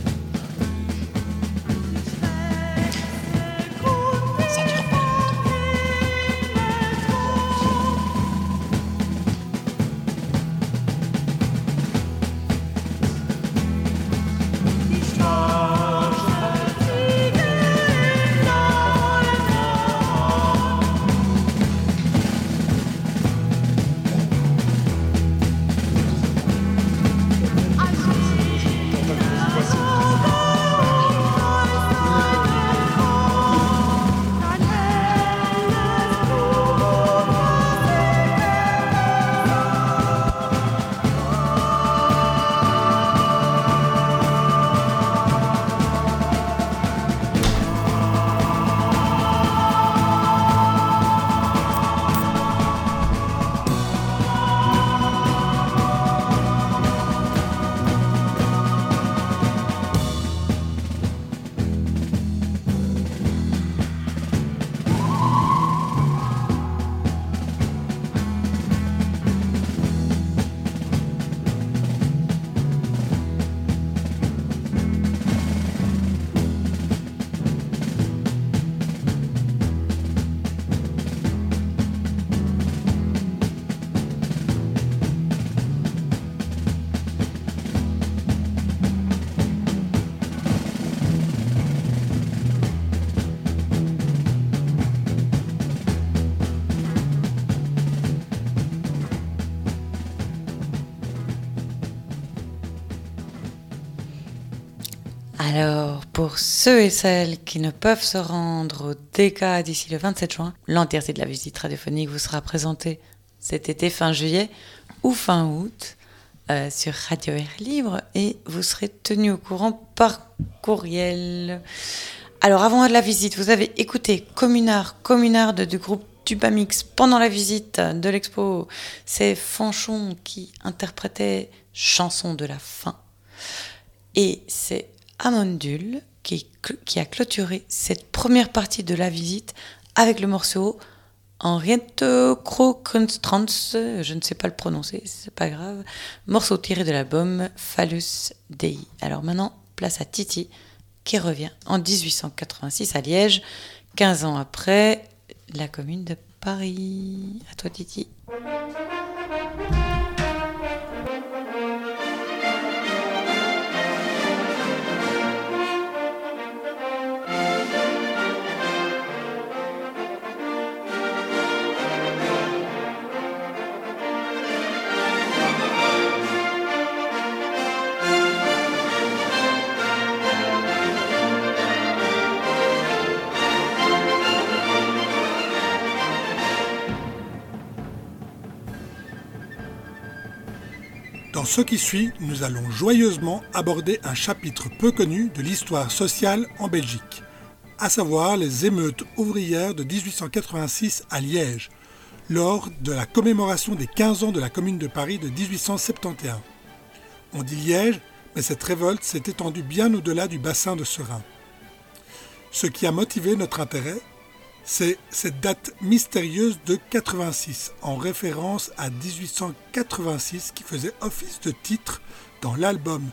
Alors, pour ceux et celles qui ne peuvent se rendre au DK d'ici le 27 juin, l'entièreté de la visite radiophonique vous sera présentée cet été fin juillet ou fin août sur Radio Air Libre et vous serez tenu au courant par courriel. Alors, avant la visite, vous avez écouté Communarde du groupe Tubamix pendant la visite de l'expo. C'est Fanchon qui interprétait Chanson de la fin. Et c'est Amandul qui a clôturé cette première partie de la visite avec le morceau Henriette Krokunstrans, je ne sais pas le prononcer, c'est pas grave, morceau tiré de l'album Phallus Dei. Alors maintenant, place à Titi qui revient en 1886 à Liège, 15 ans après la Commune de Paris. À toi Titi. Dans ce qui suit, nous allons joyeusement aborder un chapitre peu connu de l'histoire sociale en Belgique, à savoir les émeutes ouvrières de 1886 à Liège, lors de la commémoration des 15 ans de la Commune de Paris de 1871. On dit Liège, mais cette révolte s'est étendue bien au-delà du bassin de Serein. Ce qui a motivé notre intérêt, c'est cette date mystérieuse de 86, en référence à 1886 qui faisait office de titre dans l'album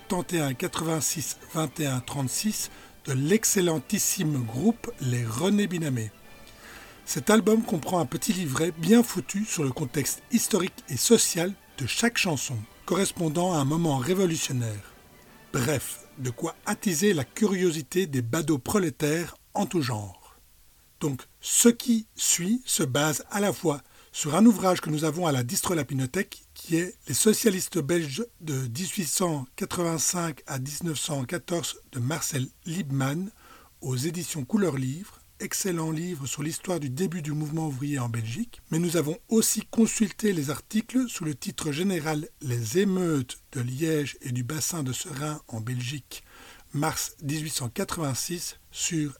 71-86-21-36 de l'excellentissime groupe Les René Binamé. Cet album comprend un petit livret bien foutu sur le contexte historique et social de chaque chanson, correspondant à un moment révolutionnaire. Bref, de quoi attiser la curiosité des badauds prolétaires en tout genre. Donc, ce qui suit se base à la fois sur un ouvrage que nous avons à la Distro Lapinothèque, qui est Les socialistes belges de 1885 à 1914 de Marcel Liebman, aux éditions Couleur Livre, excellent livre sur l'histoire du début du mouvement ouvrier en Belgique, mais nous avons aussi consulté les articles sous le titre général « Les émeutes de Liège et du bassin de Serein en Belgique, mars 1886 » sur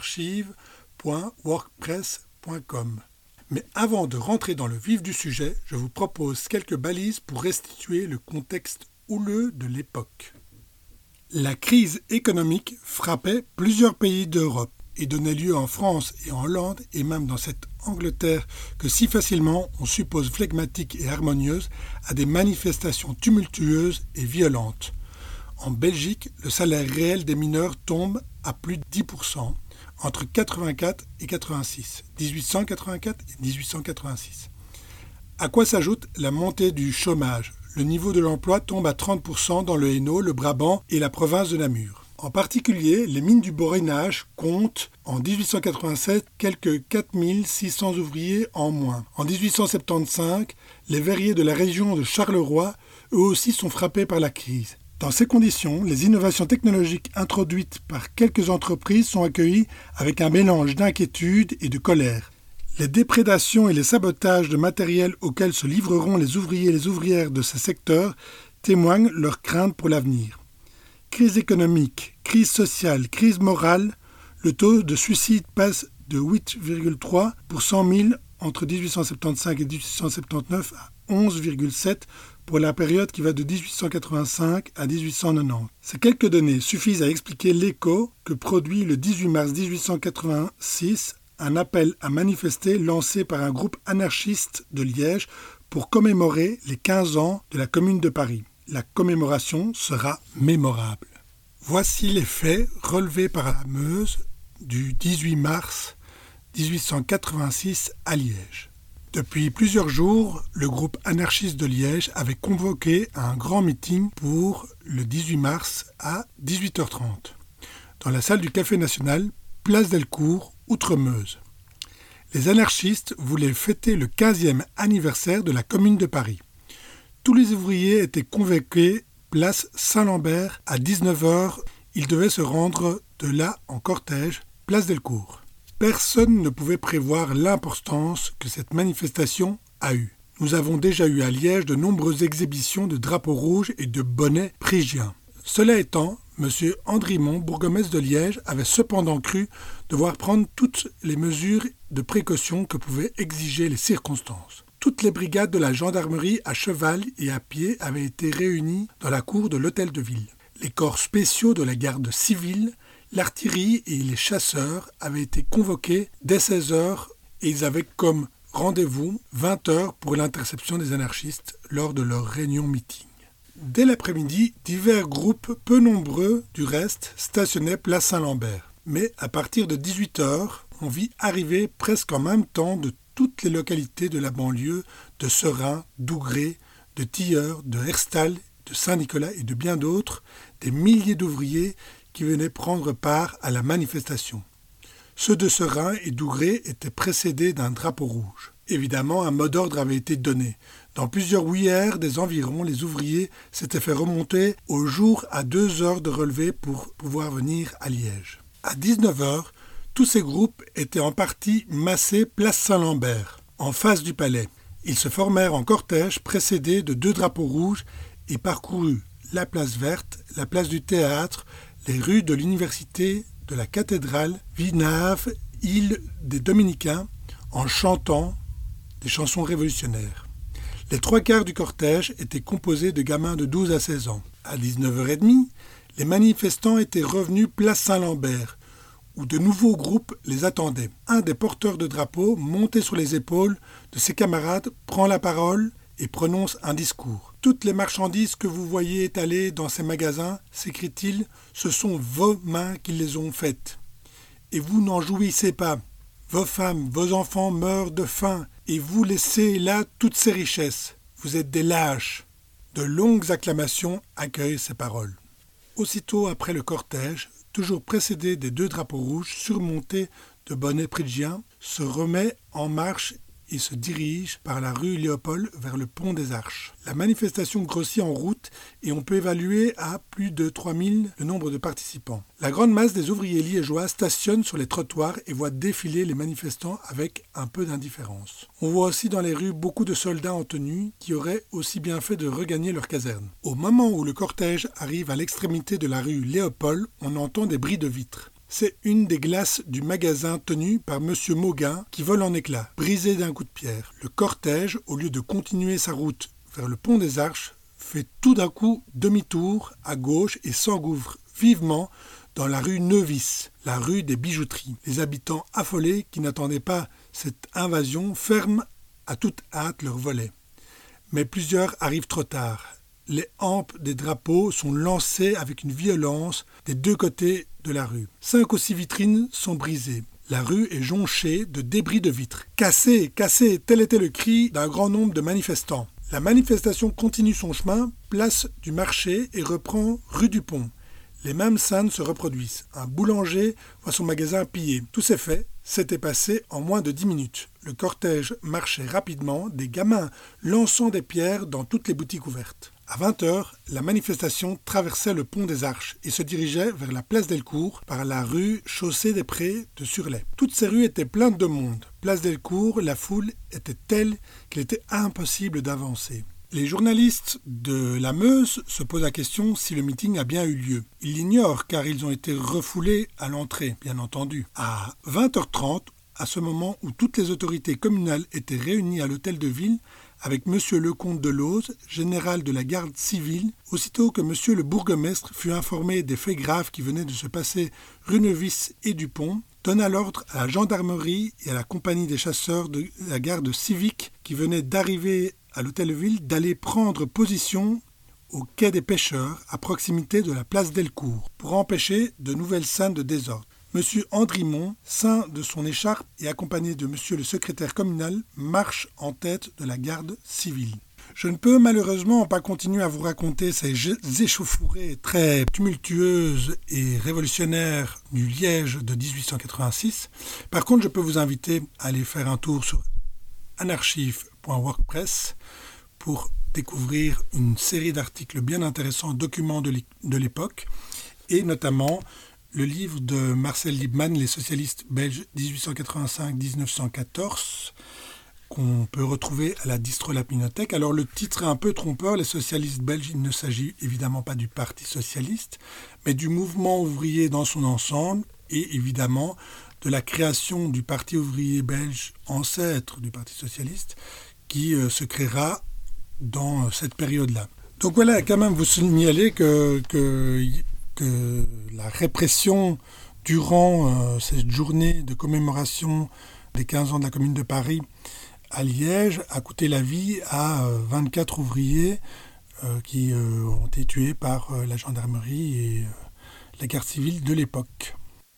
anarchive.wordpress.com. Mais avant de rentrer dans le vif du sujet, je vous propose quelques balises pour restituer le contexte houleux de l'époque. La crise économique frappait plusieurs pays d'Europe et donnait lieu en France et en Hollande et même dans cette Angleterre que si facilement on suppose flegmatique et harmonieuse à des manifestations tumultueuses et violentes. En Belgique, le salaire réel des mineurs tombe à plus de 10%, entre 84 et 86, 1884 et 1886. À quoi s'ajoute la montée du chômage. Le niveau de l'emploi tombe à 30% dans le Hainaut, le Brabant et la province de Namur. En particulier, les mines du Borinage comptent en 1887 quelques 4600 ouvriers en moins. En 1875, les verriers de la région de Charleroi, eux aussi, sont frappés par la crise. Dans ces conditions, les innovations technologiques introduites par quelques entreprises sont accueillies avec un mélange d'inquiétude et de colère. Les déprédations et les sabotages de matériel auxquels se livreront les ouvriers et les ouvrières de ces secteurs témoignent leur crainte pour l'avenir. Crise économique, crise sociale, crise morale, le taux de suicide passe de 8,3 pour 100 000 entre 1875 et 1879 à 11,7 pour la période qui va de 1885 à 1890. Ces quelques données suffisent à expliquer l'écho que produit le 18 mars 1886 un appel à manifester lancé par un groupe anarchiste de Liège pour commémorer les 15 ans de la Commune de Paris. La commémoration sera mémorable. Voici les faits relevés par la Meuse du 18 mars 1886 à Liège. Depuis plusieurs jours, le groupe anarchiste de Liège avait convoqué un grand meeting pour le 18 mars à 18h30 dans la salle du Café National, place Delcourt, Outre-Meuse. Les anarchistes voulaient fêter le 15e anniversaire de la Commune de Paris. Tous les ouvriers étaient convoqués place Saint-Lambert à 19h. Ils devaient se rendre de là en cortège, place Delcourt. Personne ne pouvait prévoir l'importance que cette manifestation a eue. Nous avons déjà eu à Liège de nombreuses exhibitions de drapeaux rouges et de bonnets phrygiens. Cela étant, M. Andrimont, bourgmestre de Liège, avait cependant cru devoir prendre toutes les mesures de précaution que pouvaient exiger les circonstances. Toutes les brigades de la gendarmerie à cheval et à pied avaient été réunies dans la cour de l'hôtel de ville. Les corps spéciaux de la garde civile, l'artillerie et les chasseurs avaient été convoqués dès 16h et ils avaient comme rendez-vous 20h pour l'interception des anarchistes lors de leur réunion meeting. Dès l'après-midi, divers groupes, peu nombreux du reste, stationnaient place Saint-Lambert. Mais à partir de 18h, on vit arriver presque en même temps de toutes les localités de la banlieue, de Seraing, d'Ougré, de Tilleur, de Herstal, de Saint-Nicolas et de bien d'autres, des milliers d'ouvriers qui venaient prendre part à la manifestation. Ceux de Seraing et d'Ougré étaient précédés d'un drapeau rouge. Évidemment, un mot d'ordre avait été donné. Dans plusieurs ouillères des environs, les ouvriers s'étaient fait remonter au jour à 2 heures de relevée pour pouvoir venir à Liège. À 19h, tous ces groupes étaient en partie massés place Saint-Lambert, en face du palais. Ils se formèrent en cortège précédés de 2 drapeaux rouges et parcoururent la place verte, la place du théâtre, les rues de l'université, de la cathédrale, Vinave, île des Dominicains, en chantant des chansons révolutionnaires. Les 3/4 du cortège étaient composés de gamins de 12 à 16 ans. À 19h30, les manifestants étaient revenus place Saint-Lambert, où de nouveaux groupes les attendaient. Un des porteurs de drapeaux, monté sur les épaules de ses camarades, prend la parole et prononce un discours. « Toutes les marchandises que vous voyez étalées dans ces magasins, s'écrie-t-il, ce sont vos mains qui les ont faites. Et vous n'en jouissez pas. Vos femmes, vos enfants meurent de faim, et vous laissez là toutes ces richesses. Vous êtes des lâches. » De longues acclamations accueillent ces paroles. Aussitôt après le cortège, toujours précédé des 2 drapeaux rouges surmontés de bonnets phrygiens, se remet en marche et se dirige par la rue Léopold vers le pont des Arches. La manifestation grossit en route et on peut évaluer à plus de 3000 le nombre de participants. La grande masse des ouvriers liégeois stationne sur les trottoirs et voit défiler les manifestants avec un peu d'indifférence. On voit aussi dans les rues beaucoup de soldats en tenue qui auraient aussi bien fait de regagner leur caserne. Au moment où le cortège arrive à l'extrémité de la rue Léopold, on entend des bris de vitres. C'est une des glaces du magasin tenu par M. Mauguin qui vole en éclats, brisée d'un coup de pierre. Le cortège, au lieu de continuer sa route vers le pont des Arches, fait tout d'un coup demi-tour à gauche et s'engouffre vivement dans la rue Neuvis, la rue des bijouteries. Les habitants affolés qui n'attendaient pas cette invasion ferment à toute hâte leurs volets. Mais plusieurs arrivent trop tard. Les hampes des drapeaux sont lancées avec une violence des 2 côtés de la rue. 5 ou 6 vitrines sont brisées. La rue est jonchée de débris de vitres. « Cassez, cassez !» tel était le cri d'un grand nombre de manifestants. La manifestation continue son chemin, place du marché et reprend rue du Pont. Les mêmes scènes se reproduisent. Un boulanger voit son magasin pillé. Tous ces faits s'étaient passés en moins de 10 minutes. Le cortège marchait rapidement, des gamins lançant des pierres dans toutes les boutiques ouvertes. À 20h, la manifestation traversait le pont des Arches et se dirigeait vers la place Delcourt par la rue Chaussée des Prés de Surlet. Toutes ces rues étaient pleines de monde. Place Delcourt, la foule était telle qu'il était impossible d'avancer. Les journalistes de la Meuse se posent la question si le meeting a bien eu lieu. Ils l'ignorent car ils ont été refoulés à l'entrée, bien entendu. À 20h30, à ce moment où toutes les autorités communales étaient réunies à l'hôtel de ville, avec M. Lecomte de Lose, général de la garde civile, aussitôt que M. le bourgmestre fut informé des faits graves qui venaient de se passer rue Neuvis et du Pont, donna l'ordre à la gendarmerie et à la compagnie des chasseurs de la garde civique qui venait d'arriver à l'hôtel de ville d'aller prendre position au quai des pêcheurs à proximité de la place Delcourt pour empêcher de nouvelles scènes de désordre. M. Andrimont, ceint de son écharpe et accompagné de M. le secrétaire communal, marche en tête de la garde civile. Je ne peux malheureusement pas continuer à vous raconter ces échauffourées très tumultueuses et révolutionnaires du Liège de 1886. Par contre, je peux vous inviter à aller faire un tour sur anarchive.wordpress pour découvrir une série d'articles bien intéressants, documents de l'époque, et notamment le livre de Marcel Liebman, Les socialistes belges 1885-1914, qu'on peut retrouver à la Distro Lapinothèque. Alors le titre est un peu trompeur, les socialistes belges, il ne s'agit évidemment pas du Parti socialiste, mais du mouvement ouvrier dans son ensemble et évidemment de la création du Parti ouvrier belge, ancêtre du Parti socialiste, qui se créera dans cette période-là. Donc voilà, quand même vous signaler que la répression durant cette journée de commémoration des 15 ans de la Commune de Paris à Liège a coûté la vie à 24 ouvriers qui ont été tués par la gendarmerie et la garde civile de l'époque.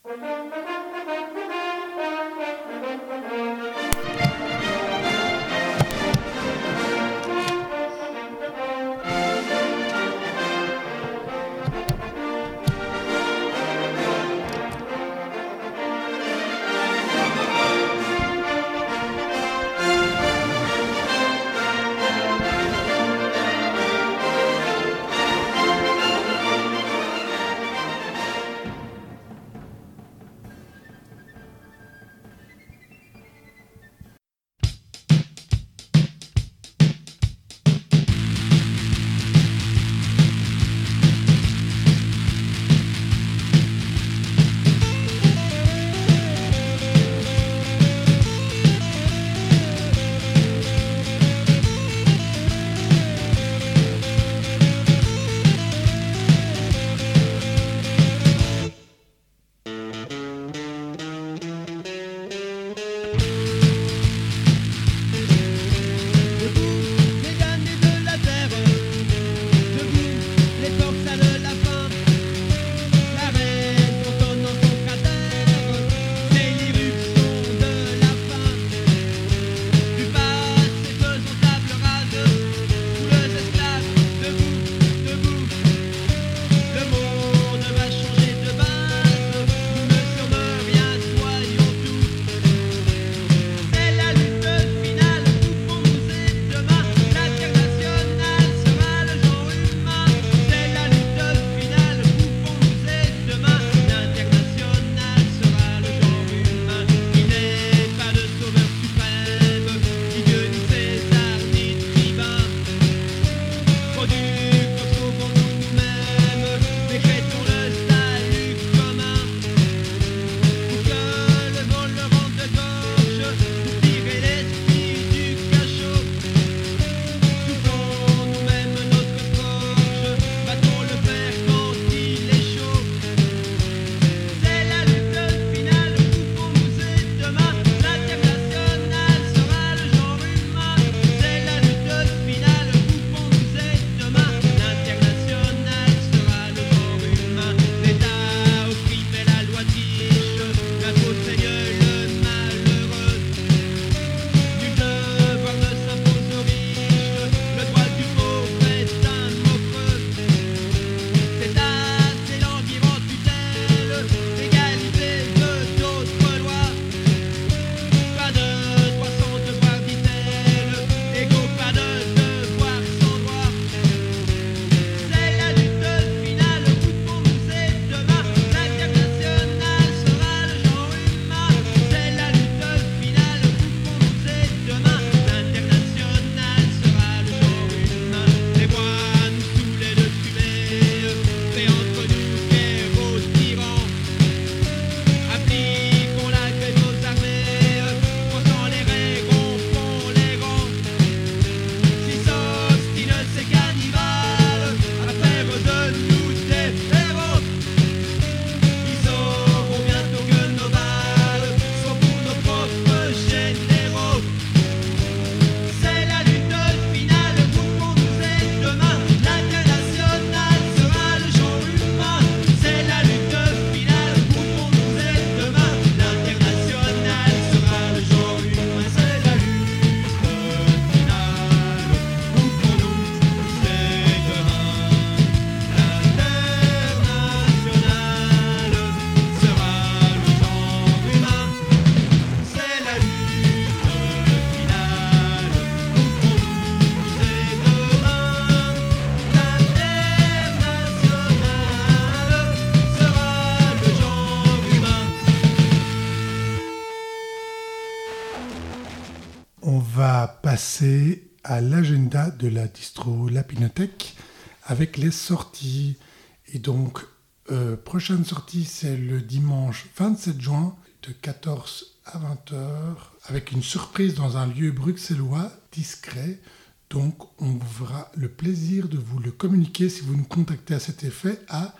passer à l'agenda de la distro Lapinothèque avec les sorties. Et donc, prochaine sortie, c'est le dimanche 27 juin. de 14 à 20h, avec une surprise dans un lieu bruxellois discret. Donc, on vous fera le plaisir de vous le communiquer si vous nous contactez à cet effet à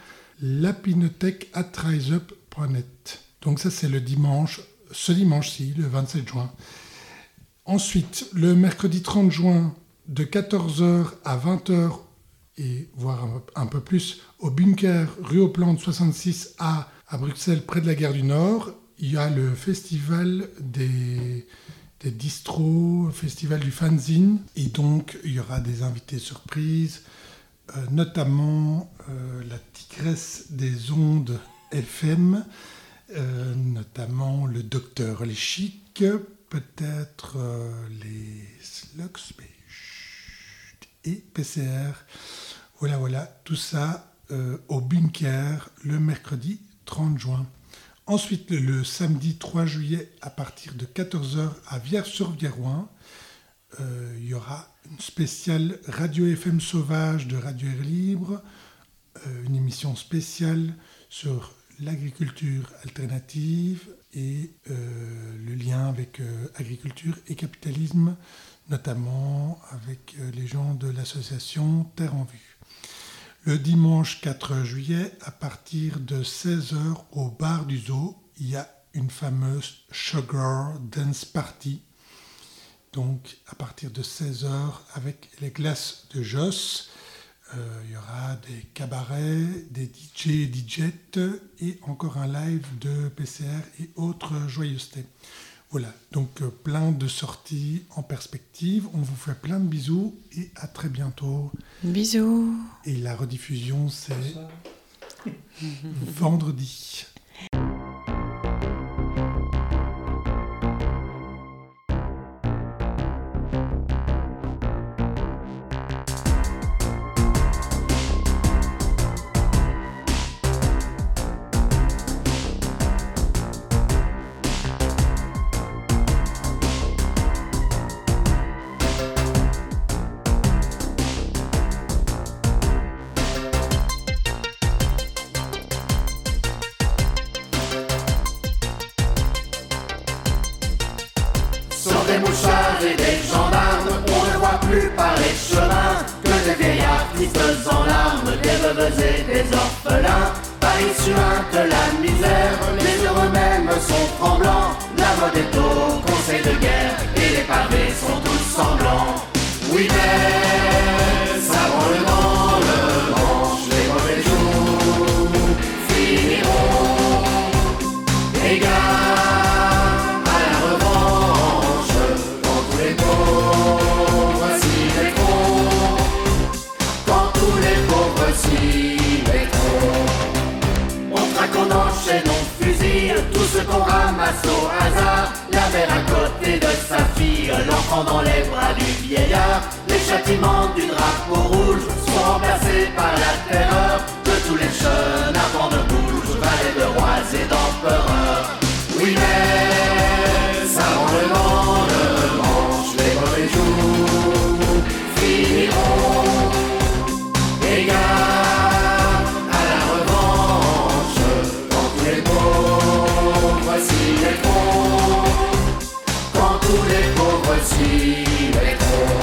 lapinothèque@riseup.net. Donc ça, c'est ce dimanche-ci, le 27 juin. Ensuite, le mercredi 30 juin, de 14h à 20h, et voire un peu plus, au Bunker, rue aux Plantes 66A, à Bruxelles, près de la gare du Nord, il y a le festival des distros, le festival du fanzine, et donc il y aura des invités surprises, notamment la tigresse des ondes FM, notamment le docteur Les Chics, peut-être les Slugs et PCR. Voilà, tout ça au Bunker le mercredi 30 juin. Ensuite, le samedi 3 juillet, à partir de 14h à Vierge-sur-Viroin, il y aura une spéciale Radio FM Sauvage de Radio Air Libre, une émission spéciale sur l'agriculture alternative et le lien avec agriculture et capitalisme, notamment avec les gens de l'association Terre en Vue. Le dimanche 4 juillet, à partir de 16h au bar du Zoo, il y a une fameuse Sugar Dance Party. Donc à partir de 16h avec les glaces de Joss, il y aura des cabarets, des DJ et DJettes et encore un live de PCR et autres joyeusetés. Voilà, donc plein de sorties en perspective. On vous fait plein de bisous et à très bientôt. Bisous. Et la rediffusion, c'est vendredi. Des mouchards et des gendarmes, on ne voit plus par les chemins que des vieillards tristes en larmes, des veuves et des orphelins. Paris suinte la misère, les heureux mêmes sont tremblants. La mode est au conseil de guerre et les pavés sont tous sanglants. Oui mais ça roule dans le manche, les mauvais jours finiront. Égard qu'on enchaîne, on fusille tout ce qu'on ramasse au hasard. La mère à côté de sa fille, l'enfant dans les bras du vieillard. Les châtiments du drapeau rouge sont remplacés par la terreur de tous les jeunes avant de bouge, valets de rois et d'empereurs. Oui mais ça roule dans le manche, les mauvais jours finiront. Égard s'y mettront, quand tous les pauvres s'y mettront.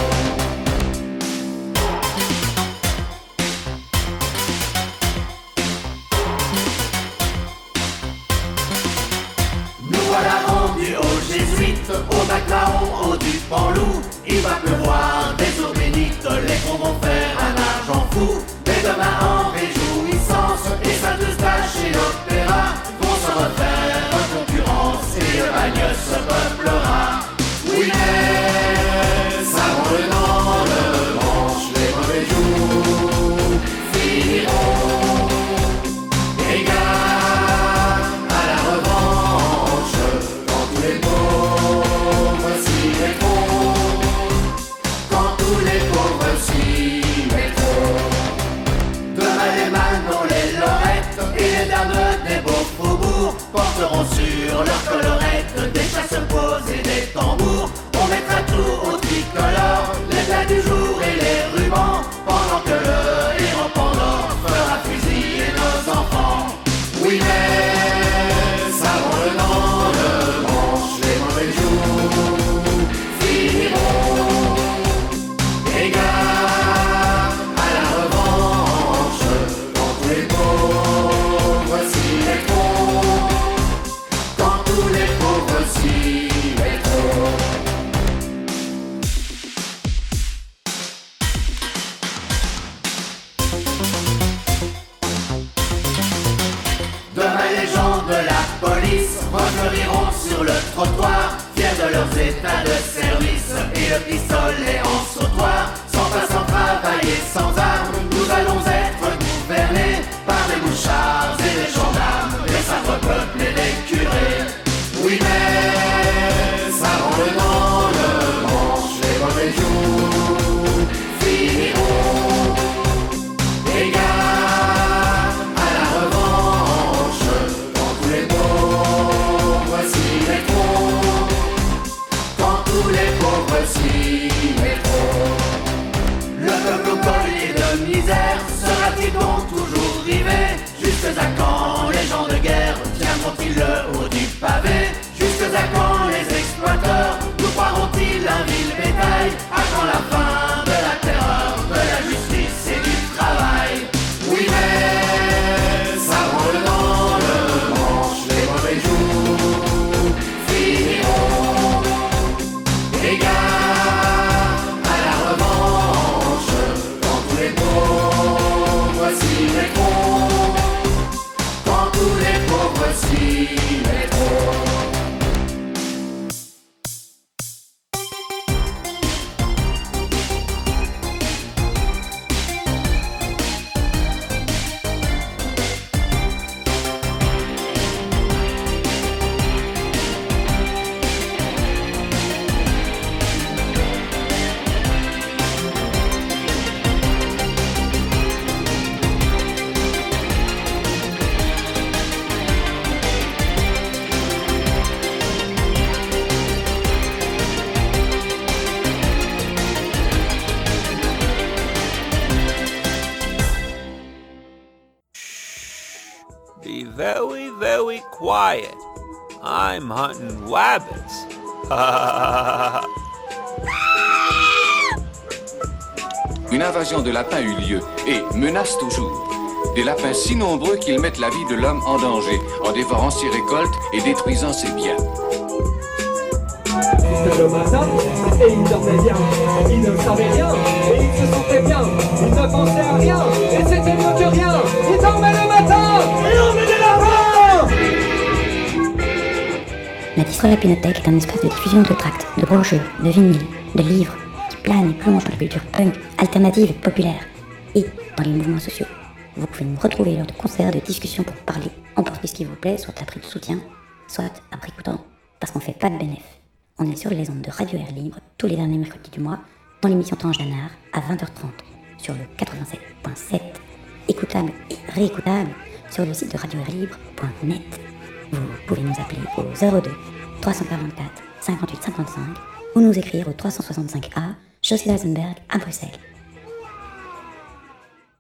Nous voilà rendus aux jésuites, au Baclaon, au Dupanloup. Il va pleuvoir des eaux bénites, les cons vont faire un argent fou. Mais demain en réjouissance, et Saint-Eustache et l'opéra vont se refaire concurrence et le bagne se peuplera. Oui mais ça roule dans le manche, les mauvais jours finiront. Égard à la revanche, quand tous les pauvres s'y mettront. Quand tous les pauvres s'y mettront. Demain les Manon, les Lorettes et les dames des beaux faubourgs porteront sur leur collerette des chasse-poses et des tambours. On mettra tout au tricolore, les plats du jour et les rubans, pendant que le héros Pandore fera fusiller nos enfants. Oui mais ça roule dans le police reveniront sur le trottoir, fiers de leurs états de service et le pistolet en sautoir. Sans pas sans travailler, sans armes, nous allons être gouvernés par des mouchards et des gendarmes, les satres peuples et les curés. Oui mais ça roule dans le manche, les mauvais jours finiront. Les gars à la revanche, quand tous les pauvres s'y mettront, quand tous les pauvres s'y mettront. Le peuple au collier de misère sera-t-il donc toujours rivé? Jusque à quand les gens de guerre tiendront-ils le haut du pavé? Jusque à quand les exploiteurs nous croiront-ils un vil bétail? À quand la fin de la terreur, de la justice et du travail? Oui mais ça roule dans le manche, les mauvais jours finiront. Les gars à la revanche, quand tous les pauvres s'y mettront, quand tous les pauvres s'y mettront. Be very, very quiet. I'm hunting rabbits. Une invasion de lapins eut lieu et menace toujours. Des lapins si nombreux qu'ils mettent la vie de l'homme en danger en dévorant ses récoltes et détruisant ses biens. C'était le matin, et ils dormaient bien. Ils ne savaient rien, et ils se sentaient bien. Ils ne pensaient à rien, et c'était mieux que rien. Ils dormaient le matin, et on met des lapins. La distro Lapinothèque est un espace de diffusion de tracts, de brochures, de vinyles, de livres, qui plane et plonge dans la culture punk, alternative et populaire, et dans les mouvements sociaux. Vous pouvez nous retrouver lors de concerts, de discussions pour parler, emporter ce qui vous plaît, soit à prix de soutien, soit à prix coûtant, parce qu'on fait pas de bénéf. On est sur les ondes de Radio Air Libre tous les derniers mercredis du mois dans l'émission Tranche d'Anard à 20h30 sur le 87.7, écoutable et réécoutable sur le site de radioairlibre.net. Vous pouvez nous appeler au 02 344 58 55 ou nous écrire au 365A, Chaussée d'Alzenberg à Bruxelles.